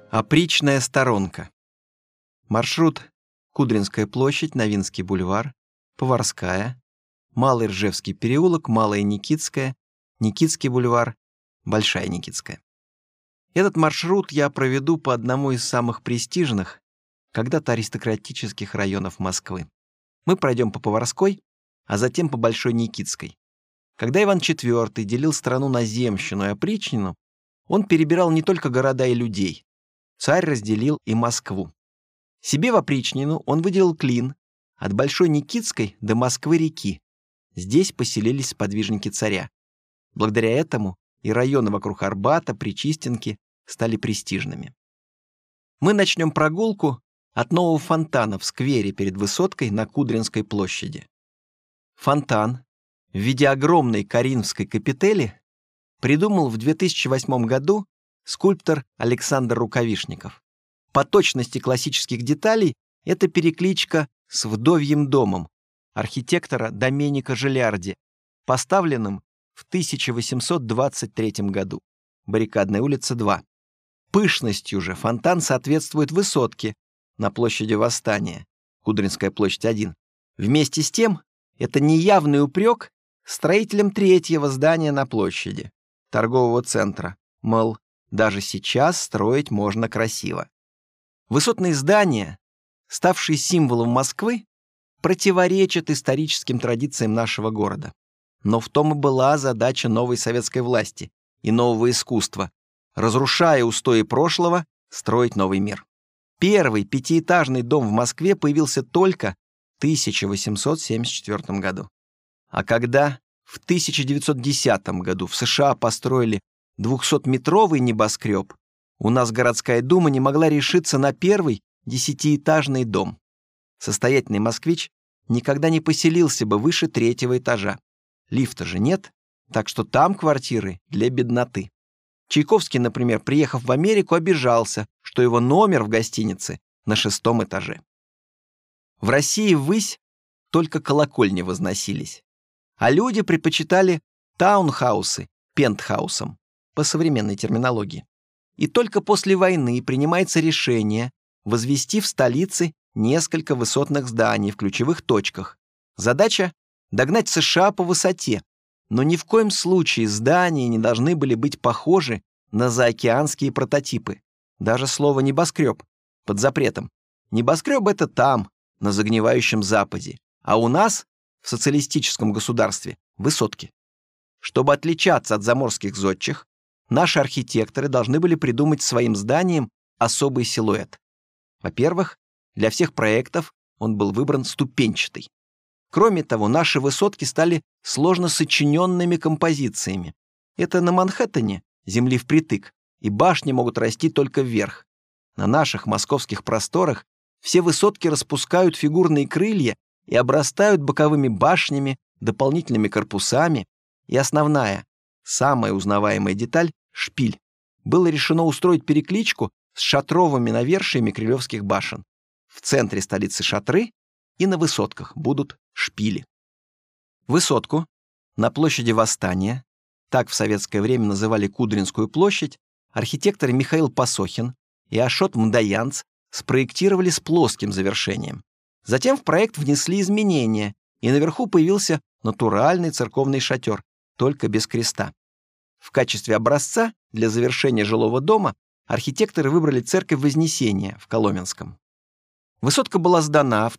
Опричная сторонка. Маршрут: Кудринская площадь, Новинский бульвар, Поварская, Малый Ржевский переулок, Малая Никитская, Никитский бульвар, Большая Никитская. Этот маршрут я проведу по одному из самых престижных, когда-то аристократических районов Москвы. Мы пройдем по Поварской, а затем по Большой Никитской. Когда Иван IV делил страну на земщину и опричнину, он перебирал не только города и людей. Царь разделил и Москву. Себе в опричнину он выделил Клин от Большой Никитской до Москвы-реки. Здесь поселились сподвижники царя. Благодаря этому и районы вокруг Арбата, Причистенки стали престижными. Мы начнем прогулку от нового фонтана в сквере перед Высоткой на Кудринской площади. Фонтан в виде огромной коринфской капители придумал в 2008 году скульптор Александр Рукавишников. По точности классических деталей это перекличка с Вдовьим домом архитектора Доменика Желярди, поставленным в 1823 году. Баррикадная улица, 2. Пышностью же фонтан соответствует Высотке на площади Восстания, Кудринская площадь, 1. Вместе с тем, это неявный упрек строителям третьего здания на площади, торгового центра, мол, даже сейчас строить можно красиво. Высотные здания, ставшие символом Москвы, противоречат историческим традициям нашего города. Но в том и была задача новой советской власти и нового искусства, разрушая устои прошлого, строить новый мир. Первый пятиэтажный дом в Москве появился только в 1874 году. А когда в 1910 году в США построили 200-метровый небоскреб, у нас городская дума не могла решиться на первый 10-этажный дом. Состоятельный москвич никогда не поселился бы выше 3-го этажа. Лифта же нет, так что там квартиры для бедноты. Чайковский, например, приехав в Америку, обижался, что его номер в гостинице на 6-м этаже. В России ввысь только колокольни возносились, а люди предпочитали таунхаусы пентхаусам по современной терминологии. И только после войны принимается решение возвести в столице несколько высотных зданий в ключевых точках. Задача — догнать США по высоте, но ни в коем случае здания не должны были быть похожи на заокеанские прототипы. Даже слово «небоскреб» под запретом. Небоскреб — это там, на загнивающем Западе, а у нас, в социалистическом государстве, высотки. Чтобы отличаться от заморских зодчих, наши архитекторы должны были придумать своим зданиям особый силуэт. Во-первых, для всех проектов он был выбран ступенчатый. Кроме того, наши высотки стали сложно сочиненными композициями. Это на Манхэттене земли впритык, и башни могут расти только вверх. На наших московских просторах все высотки распускают фигурные крылья и обрастают боковыми башнями, дополнительными корпусами, и основная, самая узнаваемая деталь — шпиль. Было решено устроить перекличку с шатровыми навершиями кремлевских башен. В центре столицы шатры, и на высотках будут шпили. Высотку на площади Восстания, так в советское время называли Кудринскую площадь, архитекторы Михаил Пасохин и Ашот Мдаянц спроектировали с плоским завершением. Затем в проект внесли изменения, и наверху появился натуральный церковный шатер, только без креста. В качестве образца для завершения жилого дома архитекторы выбрали церковь Вознесения в Коломенском. Высотка была сдана в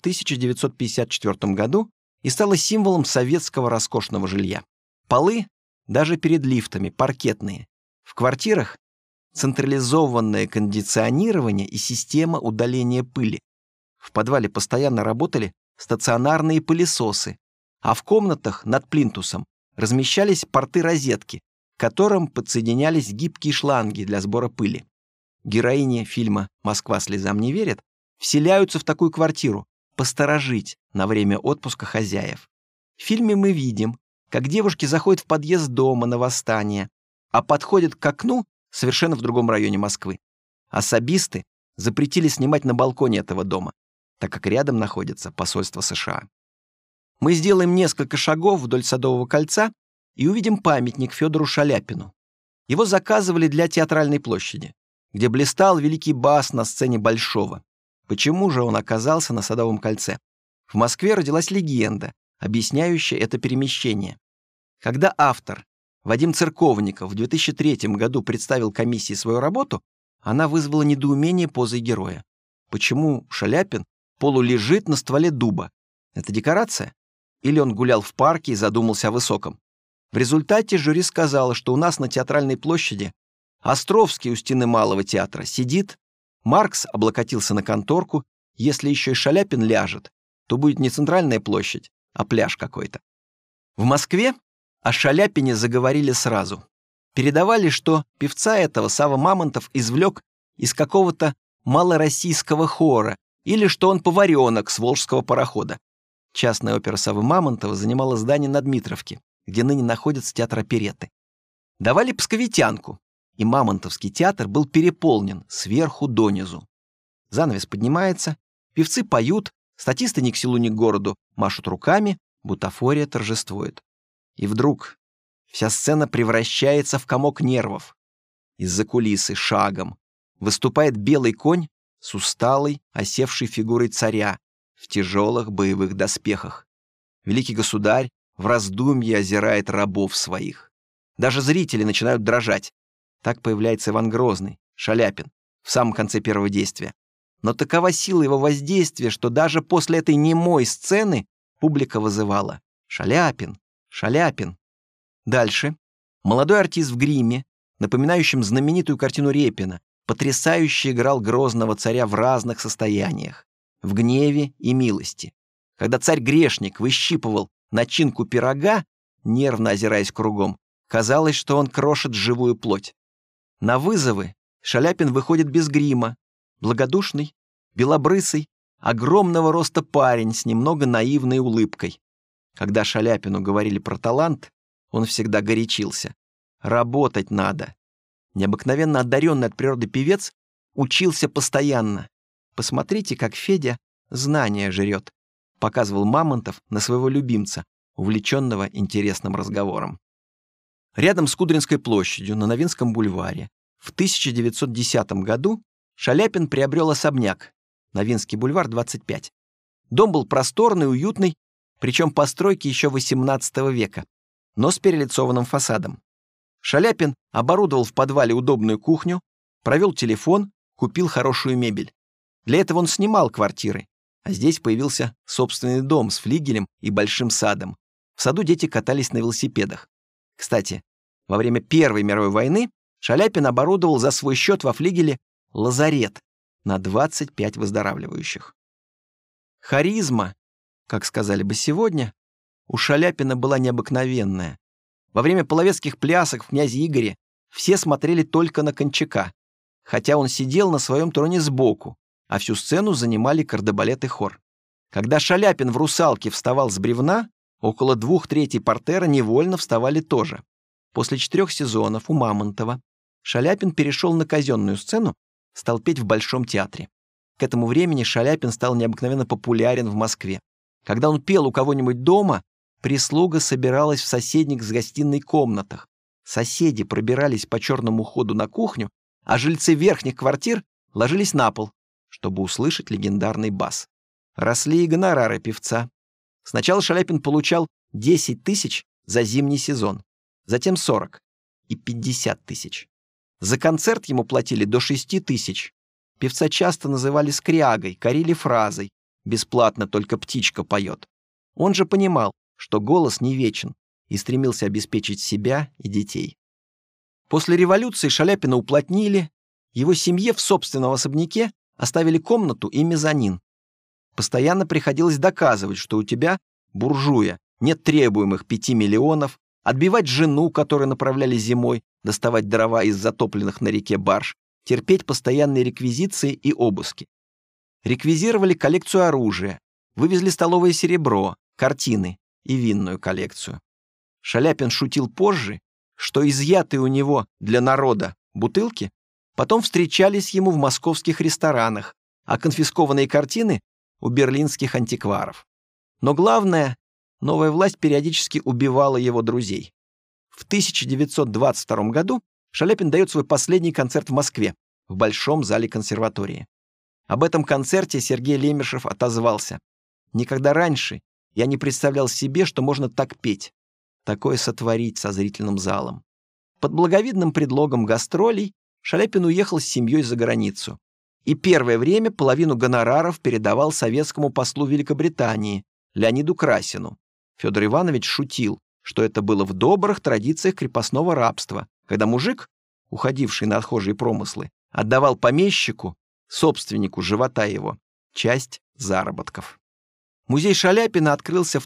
1954 году и стала символом советского роскошного жилья. Полы, даже перед лифтами, паркетные. В квартирах централизованное кондиционирование и система удаления пыли. В подвале постоянно работали стационарные пылесосы, а в комнатах над плинтусом размещались порты-розетки, к которым подсоединялись гибкие шланги для сбора пыли. Героини фильма «Москва слезам не верит» вселяются в такую квартиру посторожить на время отпуска хозяев. В фильме мы видим, как девушки заходят в подъезд дома на Восстание, а подходят к окну совершенно в другом районе Москвы. Особисты запретили снимать на балконе этого дома, так как рядом находится посольство США. Мы сделаем несколько шагов вдоль Садового кольца и увидим памятник Федору Шаляпину. Его заказывали для Театральной площади. где блистал великий бас на сцене Большого. Почему же он оказался на Садовом кольце? В Москве родилась легенда, объясняющая это перемещение. Когда автор Вадим Церковников в 2003 году представил комиссии свою работу, она вызвала недоумение позой героя. Почему Шаляпин полулежит на стволе дуба? Это декорация? Или он гулял в парке и задумался о высоком? В результате жюри сказало, что у нас на Театральной площади Островский у стены Малого театра сидит, Маркс облокотился на конторку, если еще и Шаляпин ляжет, то будет не Центральная площадь, а пляж какой-то. В Москве о Шаляпине заговорили сразу. Передавали, что певца этого Савва Мамонтов извлек из какого-то малороссийского хора или что он поваренок с Волжского парохода. Частная опера Саввы Мамонтова занимала здание на Дмитровке, где ныне находится театр оперетты. Давали псковитянку, и Мамонтовский театр был переполнен сверху донизу. Занавес поднимается, певцы поют, статисты ни к селу, ни к городу машут руками, бутафория торжествует. И вдруг вся сцена превращается в комок нервов. Из-за кулисы шагом выступает белый конь с усталой, осевшей фигурой царя в тяжелых боевых доспехах. Великий государь в раздумье озирает рабов своих. Даже зрители начинают дрожать. Так появляется Иван Грозный, Шаляпин, в самом конце первого действия. Но такова сила его воздействия, что даже после этой немой сцены публика вызывала: «Шаляпин! Шаляпин!». Дальше молодой артист в гриме, напоминающем знаменитую картину Репина, потрясающе играл грозного царя в разных состояниях, в гневе и милости. Когда царь-грешник выщипывал начинку пирога, нервно озираясь кругом, казалось, что он крошит живую плоть. На вызовы Шаляпин выходит без грима, благодушный, белобрысый, огромного роста парень с немного наивной улыбкой. Когда Шаляпину говорили про талант, он всегда горячился. Работать надо. Необыкновенно одаренный от природы певец учился постоянно. Посмотрите, как Федя знания жрет, показывал Мамонтов на своего любимца, увлеченного интересным разговором. Рядом с Кудринской площадью на Новинском бульваре в 1910 году Шаляпин приобрел особняк, Новинский бульвар, 25. Дом был просторный, уютный, причем постройки еще XVIII века, но с перелицованным фасадом. Шаляпин оборудовал в подвале удобную кухню, провел телефон, купил хорошую мебель. Для этого он снимал квартиры, а здесь появился собственный дом с флигелем и большим садом. В саду дети катались на велосипедах. Кстати, во время Первой мировой войны Шаляпин оборудовал за свой счет во флигеле лазарет на 25 выздоравливающих. Харизма, как сказали бы сегодня, у Шаляпина была необыкновенная. Во время половецких плясок в «Князе Игоре» все смотрели только на Кончака, хотя он сидел на своем троне сбоку, а всю сцену занимали кардебалет и хор. Когда Шаляпин в «Русалке» вставал с бревна, около 2/3 портера невольно вставали тоже. После 4 сезонов у Мамонтова Шаляпин перешел на казенную сцену, стал петь в Большом театре. К этому времени Шаляпин стал необыкновенно популярен в Москве. Когда он пел у кого-нибудь дома, прислуга собиралась в соседних с гостиной комнатах. Соседи пробирались по черному ходу на кухню, а жильцы верхних квартир ложились на пол, чтобы услышать легендарный бас. Росли и гонорары певца. Сначала Шаляпин получал 10 тысяч за зимний сезон, затем 40 и 50 тысяч. За концерт ему платили до 6 тысяч. Певца часто называли скрягой, корили фразой: «Бесплатно только птичка поет». Он же понимал, что голос не вечен, и стремился обеспечить себя и детей. После революции Шаляпина уплотнили, его семье в собственном особняке оставили комнату и мезонин. Постоянно приходилось доказывать, что у тебя, буржуя, нет требуемых 5 миллионов, отбивать жену, которую направляли зимой, доставать дрова из затопленных на реке барж, терпеть постоянные реквизиции и обыски. Реквизировали коллекцию оружия, вывезли столовое серебро, картины и винную коллекцию. Шаляпин шутил позже, что изъятые у него для народа бутылки потом встречались ему в московских ресторанах, а конфискованные картины — у берлинских антикваров. Но главное, новая власть периодически убивала его друзей. В 1922 году Шаляпин дает свой последний концерт в Москве, в Большом зале консерватории. Об этом концерте Сергей Лемешев отозвался: «Никогда раньше я не представлял себе, что можно так петь, такое сотворить со зрительным залом». Под благовидным предлогом гастролей Шаляпин уехал с семьей за границу и первое время половину гонораров передавал советскому послу Великобритании Леониду Красину. Федор Иванович шутил, что это было в добрых традициях крепостного рабства, когда мужик, уходивший на отхожие промыслы, отдавал помещику, собственнику живота его, часть заработков. Музей Шаляпина открылся в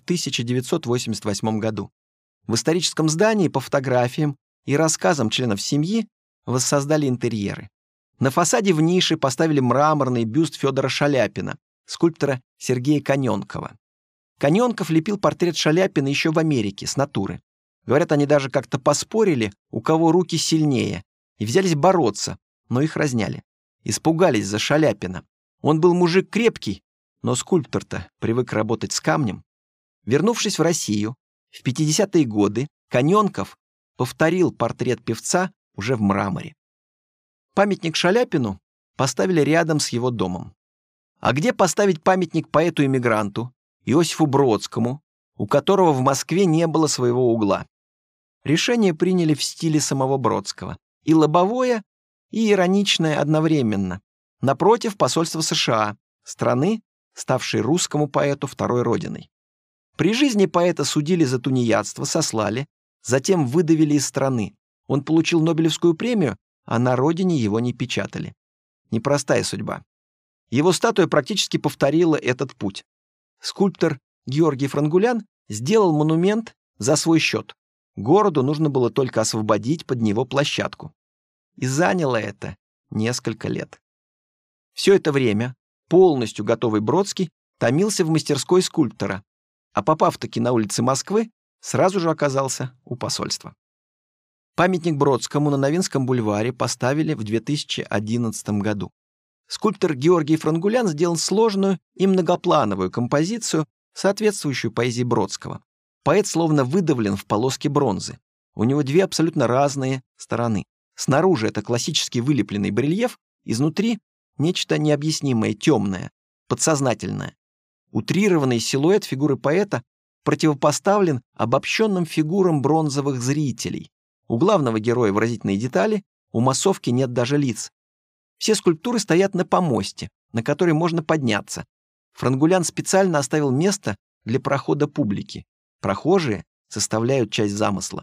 1988 году. В историческом здании по фотографиям и рассказам членов семьи воссоздали интерьеры. На фасаде в нише поставили мраморный бюст Федора Шаляпина, скульптора Сергея Каненкова. Каненков лепил портрет Шаляпина еще в Америке, с натуры. Говорят, они даже как-то поспорили, у кого руки сильнее, и взялись бороться, но их разняли. Испугались за Шаляпина. Он был мужик крепкий, но скульптор-то привык работать с камнем. Вернувшись в Россию, в 50-е годы Каненков повторил портрет певца уже в мраморе. Памятник Шаляпину поставили рядом с его домом. А где поставить памятник поэту-эмигранту Иосифу Бродскому, у которого в Москве не было своего угла? Решение приняли в стиле самого Бродского. И лобовое, и ироничное одновременно. Напротив посольства США, страны, ставшей русскому поэту второй родиной. При жизни поэта судили за тунеядство, сослали, затем выдавили из страны. Он получил Нобелевскую премию, а на родине его не печатали. Непростая судьба. Его статуя практически повторила этот путь. Скульптор Георгий Франгулян сделал монумент за свой счет. Городу нужно было только освободить под него площадку. И заняло это несколько лет. Все это время полностью готовый Бродский томился в мастерской скульптора, а попав-таки на улицы Москвы, сразу же оказался у посольства. Памятник Бродскому на Новинском бульваре поставили в 2011 году. Скульптор Георгий Франгулян сделал сложную и многоплановую композицию, соответствующую поэзии Бродского. Поэт словно выдавлен в полоске бронзы. У него две абсолютно разные стороны. Снаружи это классический вылепленный барельеф, изнутри нечто необъяснимое, темное, подсознательное. Утрированный силуэт фигуры поэта противопоставлен обобщенным фигурам бронзовых зрителей. У главного героя выразительные детали, у массовки нет даже лиц. Все скульптуры стоят на помосте, на который можно подняться. Франгулян специально оставил место для прохода публики. Прохожие составляют часть замысла.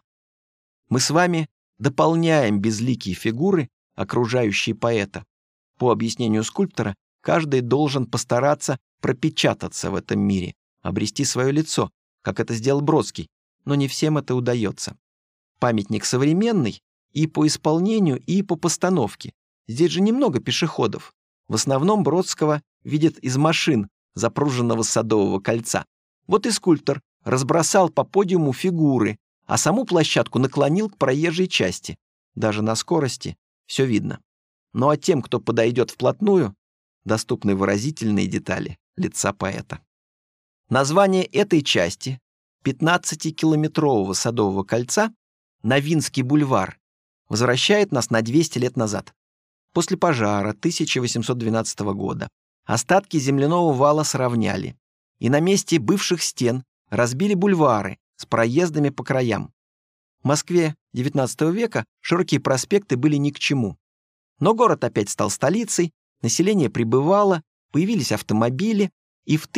Мы с вами дополняем безликие фигуры, окружающие поэта. По объяснению скульптора, каждый должен постараться пропечататься в этом мире, обрести свое лицо, как это сделал Бродский, но не всем это удается. Памятник современный и по исполнению, и по постановке. Здесь же немного пешеходов. В основном Бродского видят из машин, запруженного Садового кольца. Вот и скульптор разбросал по подиуму фигуры, а саму площадку наклонил к проезжей части. Даже на скорости все видно. Ну а тем, кто подойдет вплотную, доступны выразительные детали лица поэта. Название этой части 15-километрового Садового кольца Новинский бульвар возвращает нас на 200 лет назад. После пожара 1812 года остатки земляного вала сравняли, и на месте бывших стен разбили бульвары с проездами по краям. В Москве XIX века широкие проспекты были ни к чему. Но город опять стал столицей, население прибывало, появились автомобили, и в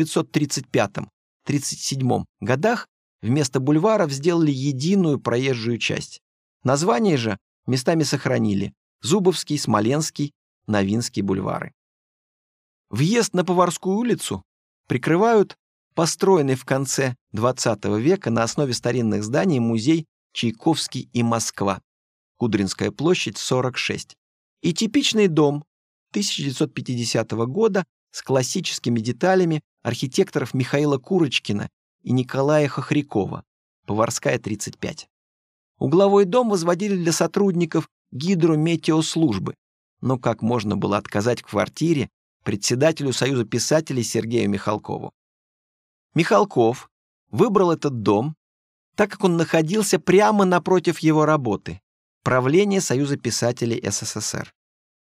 1935-37 годах вместо бульваров сделали единую проезжую часть. Название же местами сохранили: Зубовский, Смоленский, Новинский бульвары. Въезд на Поварскую улицу прикрывают построенный в конце XX века на основе старинных зданий музей «Чайковский и Москва», Кудринская площадь, 46, и типичный дом 1950 года с классическими деталями архитекторов Михаила Курочкина и Николая Хохрякова, Поварская, 35. Угловой дом возводили для сотрудников гидрометеослужбы, но как можно было отказать в квартире председателю Союза писателей Сергею Михалкову? Михалков выбрал этот дом, так как он находился прямо напротив его работы — правления Союза писателей СССР.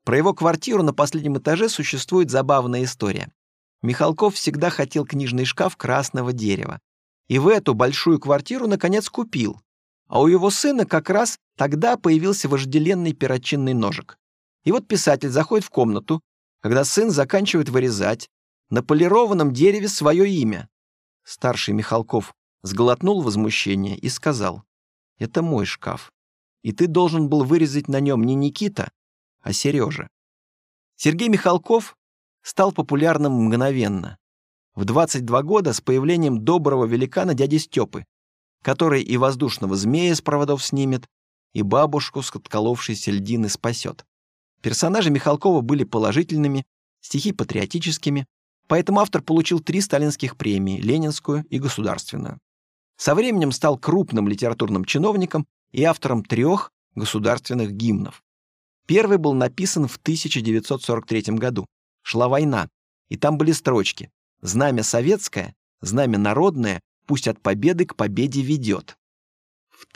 Про его квартиру на последнем этаже существует забавная история. Михалков всегда хотел книжный шкаф красного дерева. И в эту большую квартиру, наконец, купил. А у его сына как раз тогда появился вожделенный перочинный ножик. И вот писатель заходит в комнату, когда сын заканчивает вырезать на полированном дереве свое имя. Старший Михалков сглотнул возмущение и сказал: «Это мой шкаф, и ты должен был вырезать на нем не Никита, а Сережа». Сергей Михалков стал популярным мгновенно. В 22 года с появлением доброго великана дяди Степы, который и воздушного змея с проводов снимет, и бабушку с отколовшейся льдины спасет. Персонажи Михалкова были положительными, стихи патриотическими, поэтому автор получил 3 сталинских премии, ленинскую и государственную. Со временем стал крупным литературным чиновником и автором 3 государственных гимнов. Первый был написан в 1943 году. Шла война, и там были строчки: «Знамя советское, знамя народное, пусть от победы к победе ведет». В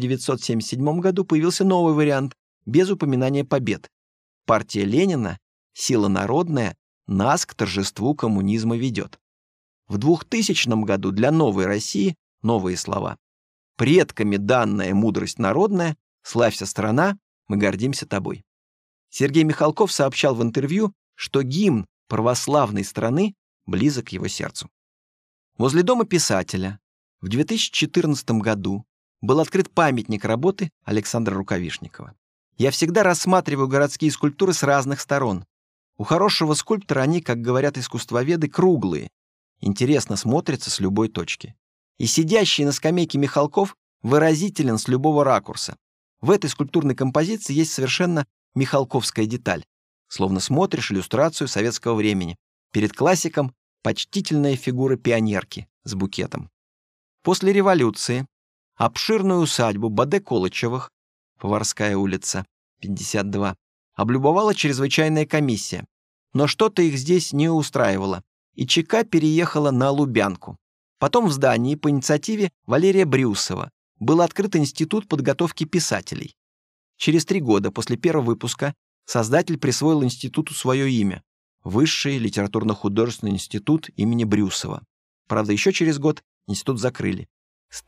1977 году появился новый вариант, без упоминания побед. «Партия Ленина, сила народная, нас к торжеству коммунизма ведет». В 2000 году для новой России новые слова: «Предками данная мудрость народная, славься страна, мы гордимся тобой». Сергей Михалков сообщал в интервью, что гимн православной страны близок к его сердцу. Возле дома писателя в 2014 году был открыт памятник работы Александра Рукавишникова. Я всегда рассматриваю городские скульптуры с разных сторон. У хорошего скульптора они, как говорят искусствоведы, круглые, интересно смотрятся с любой точки. И сидящий на скамейке Михалков выразителен с любого ракурса. В этой скульптурной композиции есть совершенно михалковская деталь. Словно смотришь иллюстрацию советского времени. Перед классиком почтительная фигура пионерки с букетом. После революции обширную усадьбу Баде-Колычевых, Поварская улица, 52, облюбовала чрезвычайная комиссия. Но что-то их здесь не устраивало, и ЧК переехала на Лубянку. Потом в здании по инициативе Валерия Брюсова был открыт институт подготовки писателей. Через 3 года после первого выпуска создатель присвоил институту свое имя — Высший литературно-художественный институт имени Брюсова. Правда, еще через год институт закрыли. С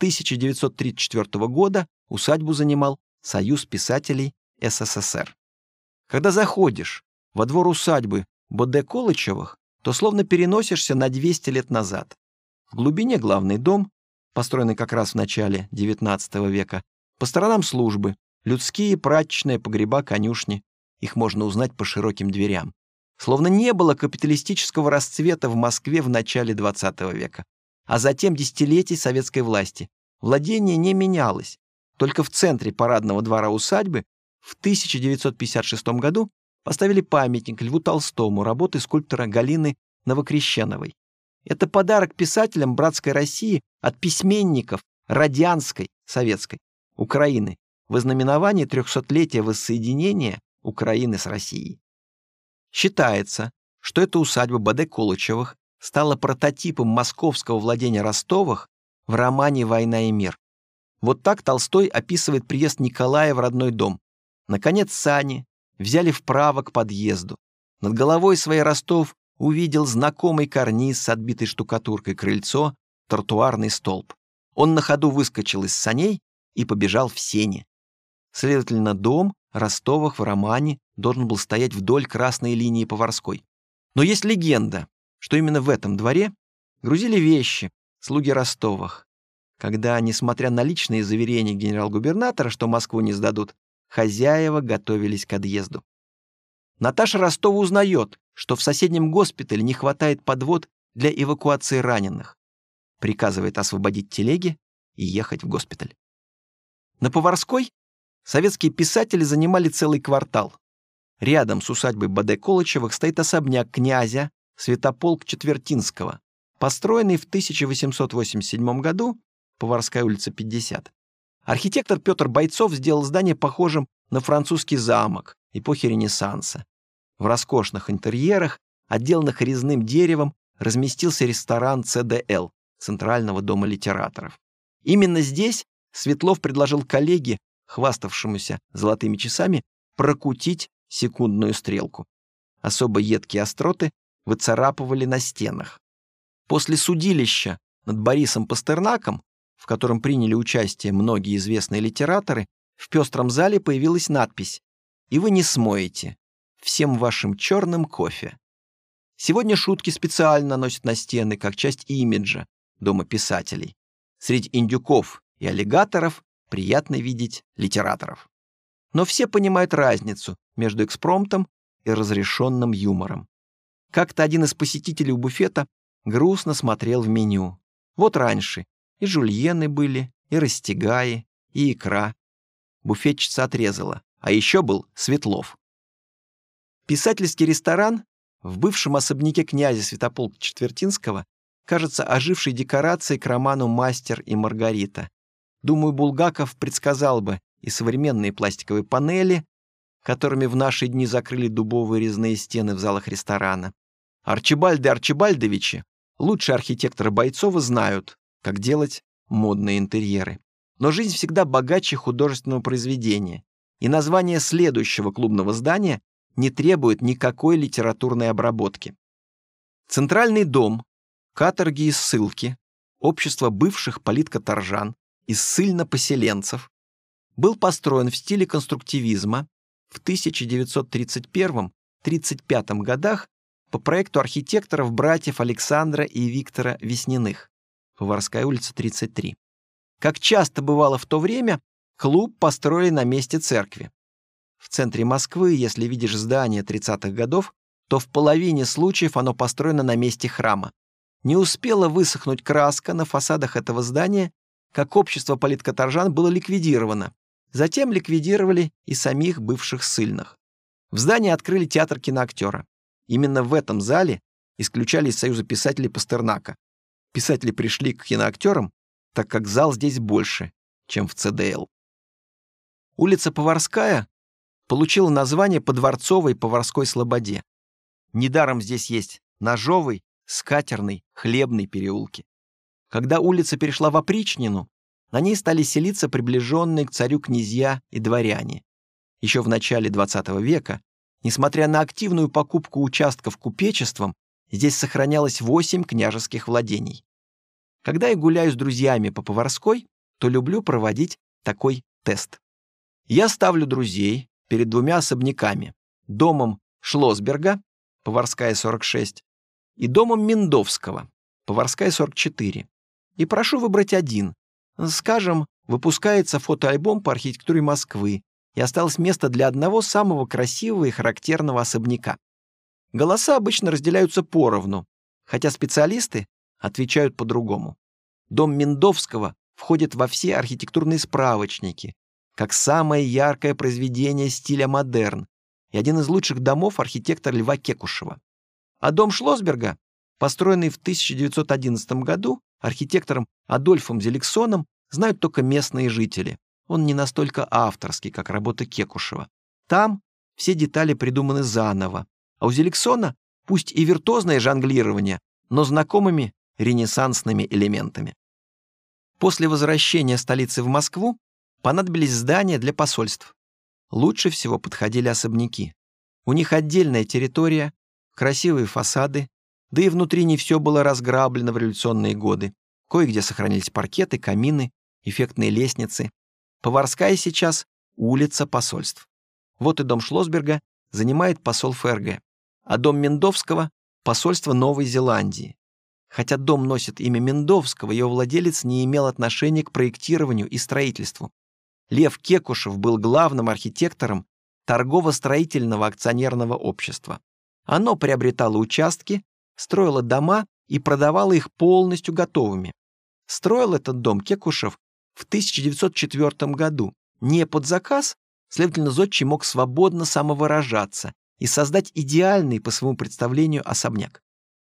1934 года усадьбу занимал Союз писателей СССР. Когда заходишь во двор усадьбы Баде-Колычевых, то словно переносишься на 200 лет назад. В глубине главный дом, построенный как раз в начале XIX века, по сторонам службы, людские, прачечные, погреба, конюшни. Их можно узнать по широким дверям. Словно не было капиталистического расцвета в Москве в начале XX века. А затем десятилетий советской власти. Владение не менялось. Только в центре парадного двора усадьбы в 1956 году поставили памятник Льву Толстому работы скульптора Галины Новокрещеновой. Это подарок писателям братской России от письменников Радянской, советской, Украины в ознаменовании 300-летия воссоединения Украины с Россией. Считается, что эта усадьба Баде-Колычевых стала прототипом московского владения Ростовых в романе «Война и мир». Вот так Толстой описывает приезд Николая в родной дом. Наконец сани взяли вправо к подъезду. Над головой своей Ростов увидел знакомый карниз с отбитой штукатуркой, крыльцо, тротуарный столб. Он на ходу выскочил из саней и побежал в сени. Следовательно, дом Ростовых в романе должен был стоять вдоль красной линии Поварской. Но есть легенда, что именно в этом дворе грузили вещи слуги Ростовых, когда, несмотря на личные заверения генерал-губернатора, что Москву не сдадут, хозяева готовились к отъезду. Наташа Ростова узнает, что в соседнем госпитале не хватает подвод для эвакуации раненых. Приказывает освободить телеги и ехать в госпиталь. На Поварской советские писатели занимали целый квартал. Рядом с усадьбой Баде-Колычевых стоит особняк князя Святополк-Четвертинского, построенный в 1887 году, Поварская улица, 50. Архитектор Петр Бойцов сделал здание похожим на французский замок эпохи Ренессанса. В роскошных интерьерах, отделанных резным деревом, разместился ресторан ЦДЛ, Центрального дома литераторов. Именно здесь Светлов предложил коллеге, хваставшемуся золотыми часами, прокутить секундную стрелку. Особо едкие остроты выцарапывали на стенах. После судилища над Борисом Пастернаком, в котором приняли участие многие известные литераторы, в пестром зале появилась надпись «И вы не смоете. Всем вашим черным кофе». Сегодня шутки специально носят на стены, как часть имиджа Дома писателей. Среди индюков и аллигаторов приятно видеть литераторов. Но все понимают разницу между экспромтом и разрешенным юмором. Как-то один из посетителей у буфета грустно смотрел в меню. Вот раньше и жульены были, и растягаи, и икра. Буфетчица отрезала. А еще был Светлов. Писательский ресторан в бывшем особняке князя Святополка Четвертинского кажется ожившей декорацией к роману «Мастер и Маргарита». Думаю, Булгаков предсказал бы и современные пластиковые панели, которыми в наши дни закрыли дубовые резные стены в залах ресторана. Арчибальды Арчибальдовичи, лучшие архитекторы Бойцова, знают, как делать модные интерьеры. Но жизнь всегда богаче художественного произведения, и название следующего клубного здания не требует никакой литературной обработки. Центральный дом, каторги и ссылки, общество бывших политкоторжан и ссыльно-поселенцев, был построен в стиле конструктивизма в 1931-35 годах по проекту архитекторов братьев Александра и Виктора Весниных, Поварская улица, 33. Как часто бывало в то время, клуб построили на месте церкви. В центре Москвы, если видишь здание 30-х годов, то в половине случаев оно построено на месте храма. Не успела высохнуть краска на фасадах этого здания, как общество политкоторжан было ликвидировано. Затем ликвидировали и самих бывших ссыльных. В здании открыли театр киноактера. Именно в этом зале исключали из Союза писателей Пастернака. Писатели пришли к киноактерам, так как зал здесь больше, чем в ЦДЛ. Улица Поварская получила название по Дворцовой Поварской слободе. Недаром здесь есть Ножовый, Скатерный, Хлебный переулки. Когда улица перешла в Опричнину, на ней стали селиться приближенные к царю князья и дворяне. Еще в начале XX века, несмотря на активную покупку участков купечеством, здесь сохранялось 8 княжеских владений. Когда я гуляю с друзьями по Поварской, то люблю проводить такой тест. Я ставлю друзей перед двумя особняками: домом Шлосберга, Поварская, 46, и домом Миндовского, Поварская, 44. И прошу выбрать один. Скажем, выпускается фотоальбом по архитектуре Москвы, и осталось место для одного самого красивого и характерного особняка. Голоса обычно разделяются поровну, хотя специалисты отвечают по-другому. Дом Миндовского входит во все архитектурные справочники, как самое яркое произведение стиля модерн и один из лучших домов архитектора Льва Кекушева. А дом Шлосберга, построенный в 1911 году архитектором Адольфом Зеликсоном, знают только местные жители. Он не настолько авторский, как работа Кекушева. Там все детали придуманы заново, а у Зеликсона пусть и виртуозное жонглирование, но знакомыми ренессансными элементами. После возвращения столицы в Москву понадобились здания для посольств. Лучше всего подходили особняки. У них отдельная территория, красивые фасады, да и внутри не все было разграблено в революционные годы. Кое-где сохранились паркеты, камины, эффектные лестницы. Поварская сейчас улица посольств. Вот и дом Шлосберга занимает посол ФРГ, а дом Миндовского — посольство Новой Зеландии. Хотя дом носит имя Миндовского, его владелец не имел отношения к проектированию и строительству. Лев Кекушев был главным архитектором торгово-строительного акционерного общества. Оно приобретало участки, строило дома и продавало их полностью готовыми. Строил этот дом Кекушев в 1904 году не под заказ, следовательно, зодчий мог свободно самовыражаться и создать идеальный по своему представлению особняк.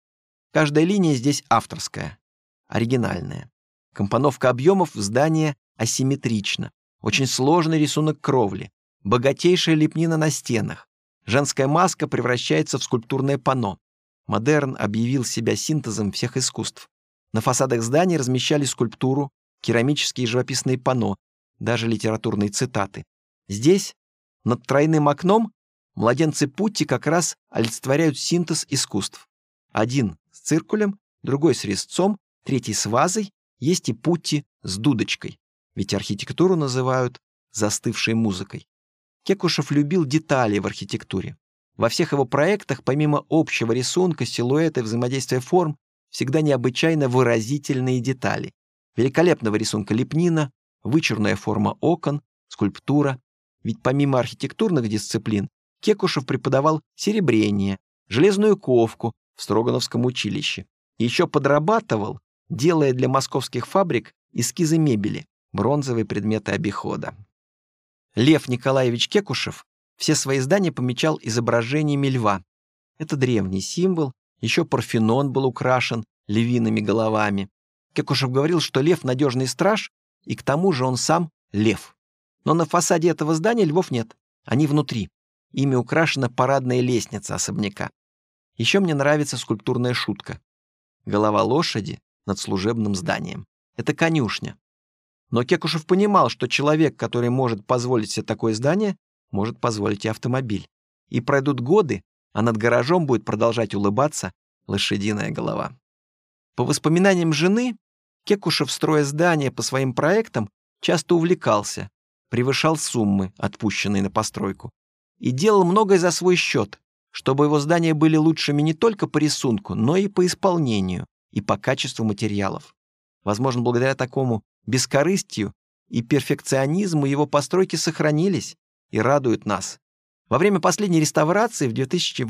Каждая линия здесь авторская, оригинальная. Компоновка объемов здания асимметрична. Очень сложный рисунок кровли, богатейшая лепнина на стенах. Женская маска превращается в скульптурное панно. Модерн объявил себя синтезом всех искусств. На фасадах зданий размещали скульптуру, керамические и живописные панно, даже литературные цитаты. Здесь, над тройным окном, Младенцы Путти как раз олицетворяют синтез искусств. Один с циркулем, другой с резцом, третий с вазой, есть и Путти с дудочкой, ведь архитектуру называют застывшей музыкой. Кекушев любил детали в архитектуре. Во всех его проектах, помимо общего рисунка, силуэта и взаимодействия форм, всегда необычайно выразительные детали. Великолепного рисунка лепнина, вычурная форма окон, скульптура. Ведь помимо архитектурных дисциплин, Кекушев преподавал серебрение, железную ковку в Строгановском училище. И еще подрабатывал, делая для московских фабрик эскизы мебели, бронзовые предметы обихода. Лев Николаевич Кекушев все свои здания помечал изображениями льва. Это древний символ, еще Парфенон был украшен львиными головами. Кекушев говорил, что лев — надежный страж, и к тому же он сам лев. Но на фасаде этого здания львов нет, они внутри. Ими украшена парадная лестница особняка. Еще мне нравится скульптурная шутка. Голова лошади над служебным зданием. Это конюшня. Но Кекушев понимал, что человек, который может позволить себе такое здание, может позволить и автомобиль. И пройдут годы, а над гаражом будет продолжать улыбаться лошадиная голова. По воспоминаниям жены, Кекушев, строя здания по своим проектам, часто увлекался, превышал суммы, отпущенные на постройку, и делал многое за свой счет, чтобы его здания были лучшими не только по рисунку, но и по исполнению, и по качеству материалов. Возможно, благодаря такому бескорыстию и перфекционизму его постройки сохранились и радуют нас. Во время последней реставрации в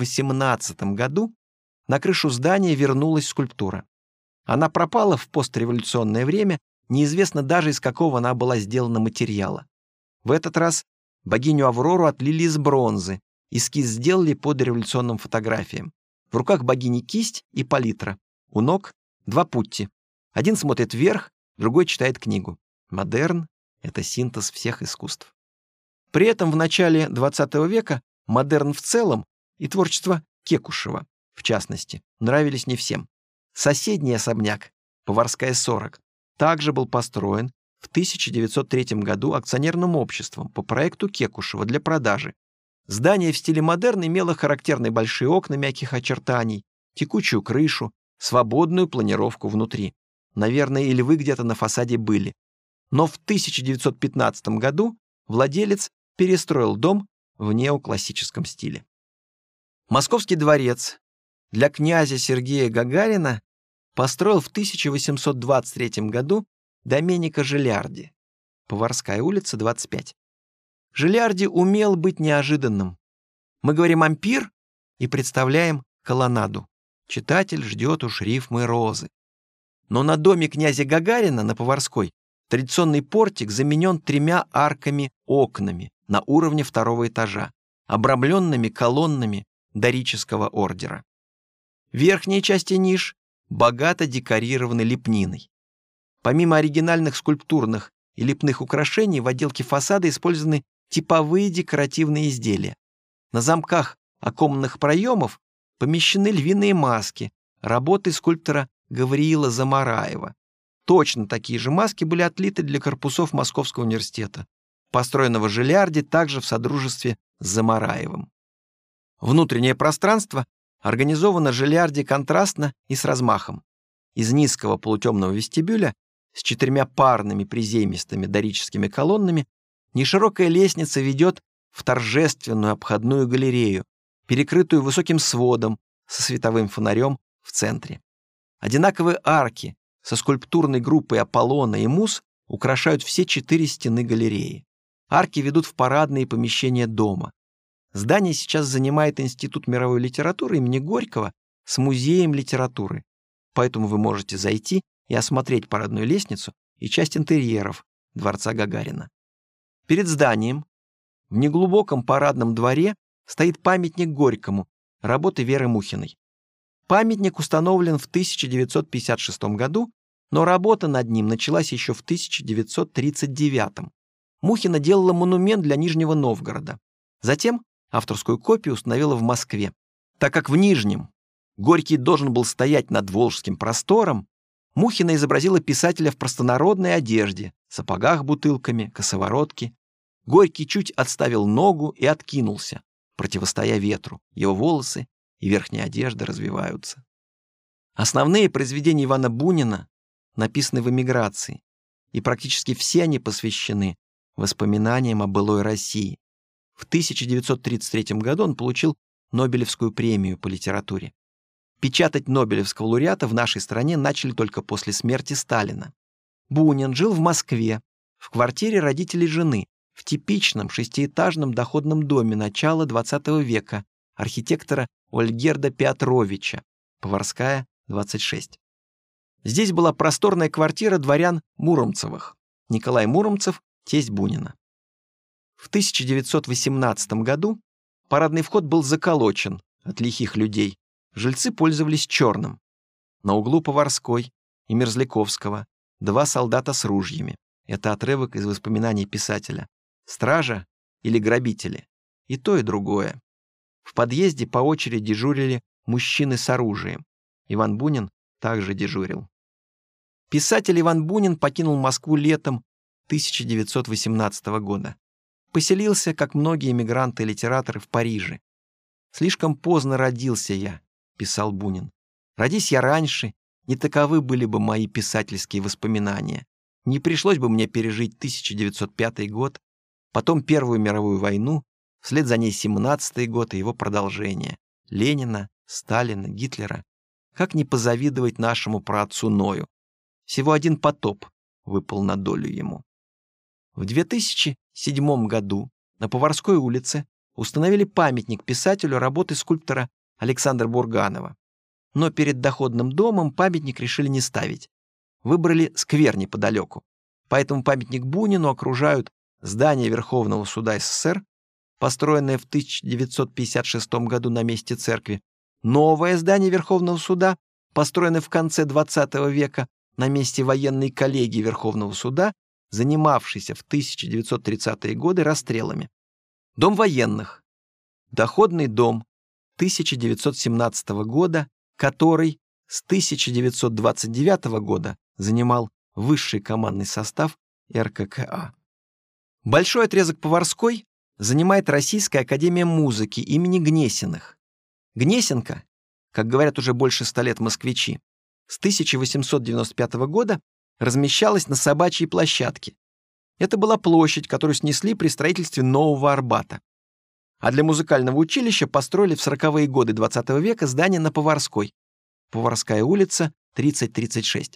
2018 году на крышу здания вернулась скульптура. Она пропала в постреволюционное время, неизвестно даже из какого она была сделана материала. В этот раз богиню Аврору отлили из бронзы, эскиз сделали по дореволюционным фотографиям. В руках богини кисть и палитра, у ног два Путти. Один смотрит вверх, другой читает книгу. Модерн — это синтез всех искусств. При этом в начале XX века модерн в целом и творчество Кекушева, в частности, нравились не всем. Соседний особняк, Поварская, 40, также был построен в 1903 году акционерным обществом по проекту Кекушева для продажи. Здание в стиле модерн имело характерные большие окна мягких очертаний, текучую крышу, свободную планировку внутри. Наверное, и львы где-то на фасаде были. Но в 1915 году владелец перестроил дом в неоклассическом стиле. Московский дворец для князя Сергея Гагарина построил в 1823 году Доменико Жилярди, Поварская улица, 25. Жилярди умел быть неожиданным. Мы говорим «ампир» и представляем колоннаду. Читатель ждет уж рифмы розы. Но на доме князя Гагарина на Поварской традиционный портик заменен 3 арками-окнами на уровне 2-го этажа, обрамленными колоннами дорического ордера. Верхние части ниш богато декорированы лепниной. Помимо оригинальных скульптурных и лепных украшений в отделке фасада использованы типовые декоративные изделия. На замках оконных проемов помещены львиные маски, работы скульптора Гавриила Замараева. Точно такие же маски были отлиты для корпусов Московского университета, построенного Жилярди также в содружестве с Замараевым. Внутреннее пространство организовано Жилярди контрастно и с размахом. Из низкого полутемного вестибюля с 4 парными приземистыми дорическими колоннами неширокая лестница ведет в торжественную обходную галерею, перекрытую высоким сводом со световым фонарем в центре. Одинаковые арки со скульптурной группой Аполлона и Муз украшают все 4 стены галереи. Арки ведут в парадные помещения дома. Здание сейчас занимает Институт мировой литературы имени Горького с музеем литературы, поэтому вы можете зайти и осмотреть парадную лестницу и часть интерьеров дворца Гагарина. Перед зданием в неглубоком парадном дворе стоит памятник Горькому, работы Веры Мухиной. Памятник установлен в 1956 году, но работа над ним началась еще в 1939. Мухина делала монумент для Нижнего Новгорода. Затем авторскую копию установила в Москве. Так как в Нижнем Горький должен был стоять над Волжским простором, Мухина изобразила писателя в простонародной одежде, сапогах-бутылками, косоворотке. Горький чуть отставил ногу и откинулся. противостоя ветру. Его волосы и верхняя одежда развиваются. Основные произведения Ивана Бунина написаны в эмиграции, и практически все они посвящены воспоминаниям о былой России. В 1933 году он получил Нобелевскую премию по литературе. Печатать Нобелевского лауреата в нашей стране начали только после смерти Сталина. Бунин жил в Москве, в квартире родителей жены, в типичном шестиэтажном доходном доме начала XX века архитектора Ольгерда Петровича, Поварская, 26. Здесь была просторная квартира дворян Муромцевых. Николай Муромцев – тесть Бунина. В 1918 году парадный вход был заколочен от лихих людей. Жильцы пользовались черным. На углу Поварской и Мерзляковского 2 солдата с ружьями. Это отрывок из воспоминаний писателя. Стража или грабители. И то, и другое. В подъезде по очереди дежурили мужчины с оружием. Иван Бунин также дежурил. Писатель Иван Бунин покинул Москву летом 1918 года. Поселился, как многие эмигранты и литераторы, в Париже. «Слишком поздно родился я», — писал Бунин. «Родись я раньше, не таковы были бы мои писательские воспоминания. Не пришлось бы мне пережить 1905 год, потом Первую мировую войну, вслед за ней 17-й год и его продолжение. Ленина, Сталина, Гитлера. Как не позавидовать нашему праотцу Ною? Всего один потоп выпал на долю ему». В 2007 году на Поварской улице установили памятник писателю работы скульптора Александра Бурганова. Но перед доходным домом памятник решили не ставить. Выбрали сквер неподалеку. Поэтому памятник Бунину окружают здание Верховного суда СССР, построенное в 1956 году на месте церкви, новое здание Верховного суда, построенное в конце XX века на месте военной коллегии Верховного суда, занимавшейся в 1930-е годы расстрелами. Дом военных. Доходный дом 1917 года, который с 1929 года занимал высший командный состав РККА. Большой отрезок Поварской занимает Российская академия музыки имени Гнесиных. Гнесинка, как говорят уже больше 100 лет москвичи, с 1895 года размещалась на Собачьей площадке. Это была площадь, которую снесли при строительстве Нового Арбата. А для музыкального училища построили в 40-е годы XX века здание на Поварской. Поварская улица, 30-36.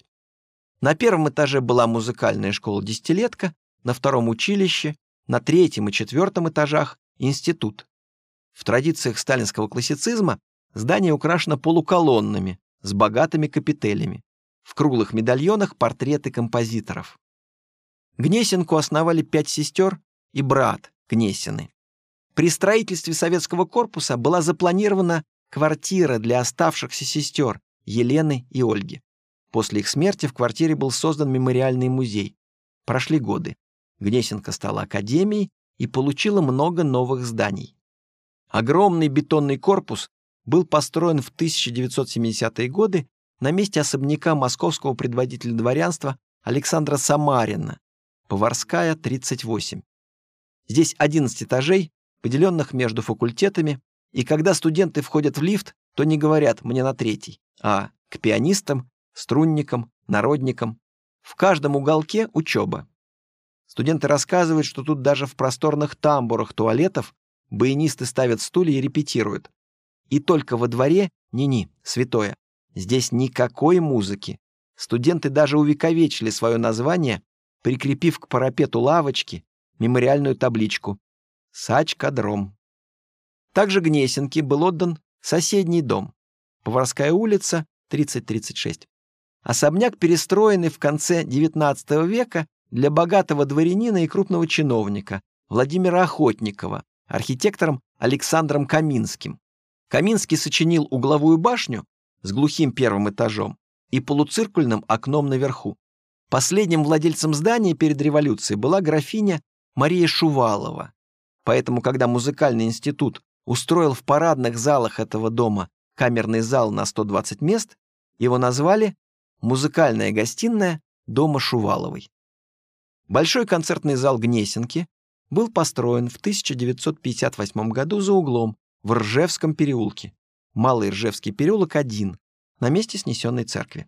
На первом этаже была музыкальная школа-десятилетка, на втором училище, на третьем и четвертом этажах институт. В традициях сталинского классицизма здание украшено полуколоннами с богатыми капителями. В круглых медальонах портреты композиторов. Гнесинку основали 5 сестер и брат Гнесины. При строительстве советского корпуса была запланирована квартира для оставшихся сестер Елены и Ольги. После их смерти в квартире был создан мемориальный музей. Прошли годы. Гнесинка стала академией и получила много новых зданий. Огромный бетонный корпус был построен в 1970-е годы на месте особняка московского предводителя дворянства Александра Самарина, Поварская, 38. Здесь 11 этажей, поделенных между факультетами, и когда студенты входят в лифт, то не говорят «мне на 3-й», а к пианистам, струнникам, народникам. В каждом уголке учеба. Студенты рассказывают, что тут даже в просторных тамбурах туалетов баянисты ставят стулья и репетируют. И только во дворе ни-ни, святое. Здесь никакой музыки. Студенты даже увековечили свое название, прикрепив к парапету лавочки мемориальную табличку «Сачкодром». Также Гнесинке был отдан соседний дом. Поварская улица, 30-36. Особняк, перестроенный в конце XIX века для богатого дворянина и крупного чиновника Владимира Охотникова, архитектором Александром Каминским. Каминский сочинил угловую башню с глухим первым этажом и полуциркульным окном наверху. Последним владельцем здания перед революцией была графиня Мария Шувалова. Поэтому, когда музыкальный институт устроил в парадных залах этого дома камерный зал на 120 мест, его назвали «Музыкальная гостиная дома Шуваловой». Большой концертный зал Гнесинки был построен в 1958 году за углом в Ржевском переулке, Малый Ржевский переулок 1, на месте снесенной церкви.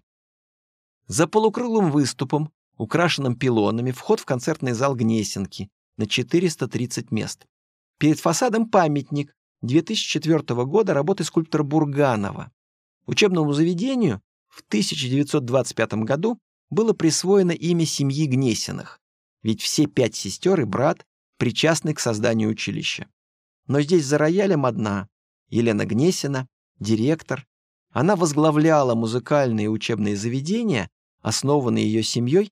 За полукруглым выступом, украшенным пилонами, вход в концертный зал Гнесинки на 430 мест. Перед фасадом памятник 2004 года работы скульптора Бурганова. Учебному заведению в 1925 году было присвоено имя семьи Гнесиных, ведь все 5 сестер и брат причастны к созданию училища. Но здесь за роялем одна, Елена Гнесина, директор. Она возглавляла музыкальные и учебные заведения, основанные ее семьей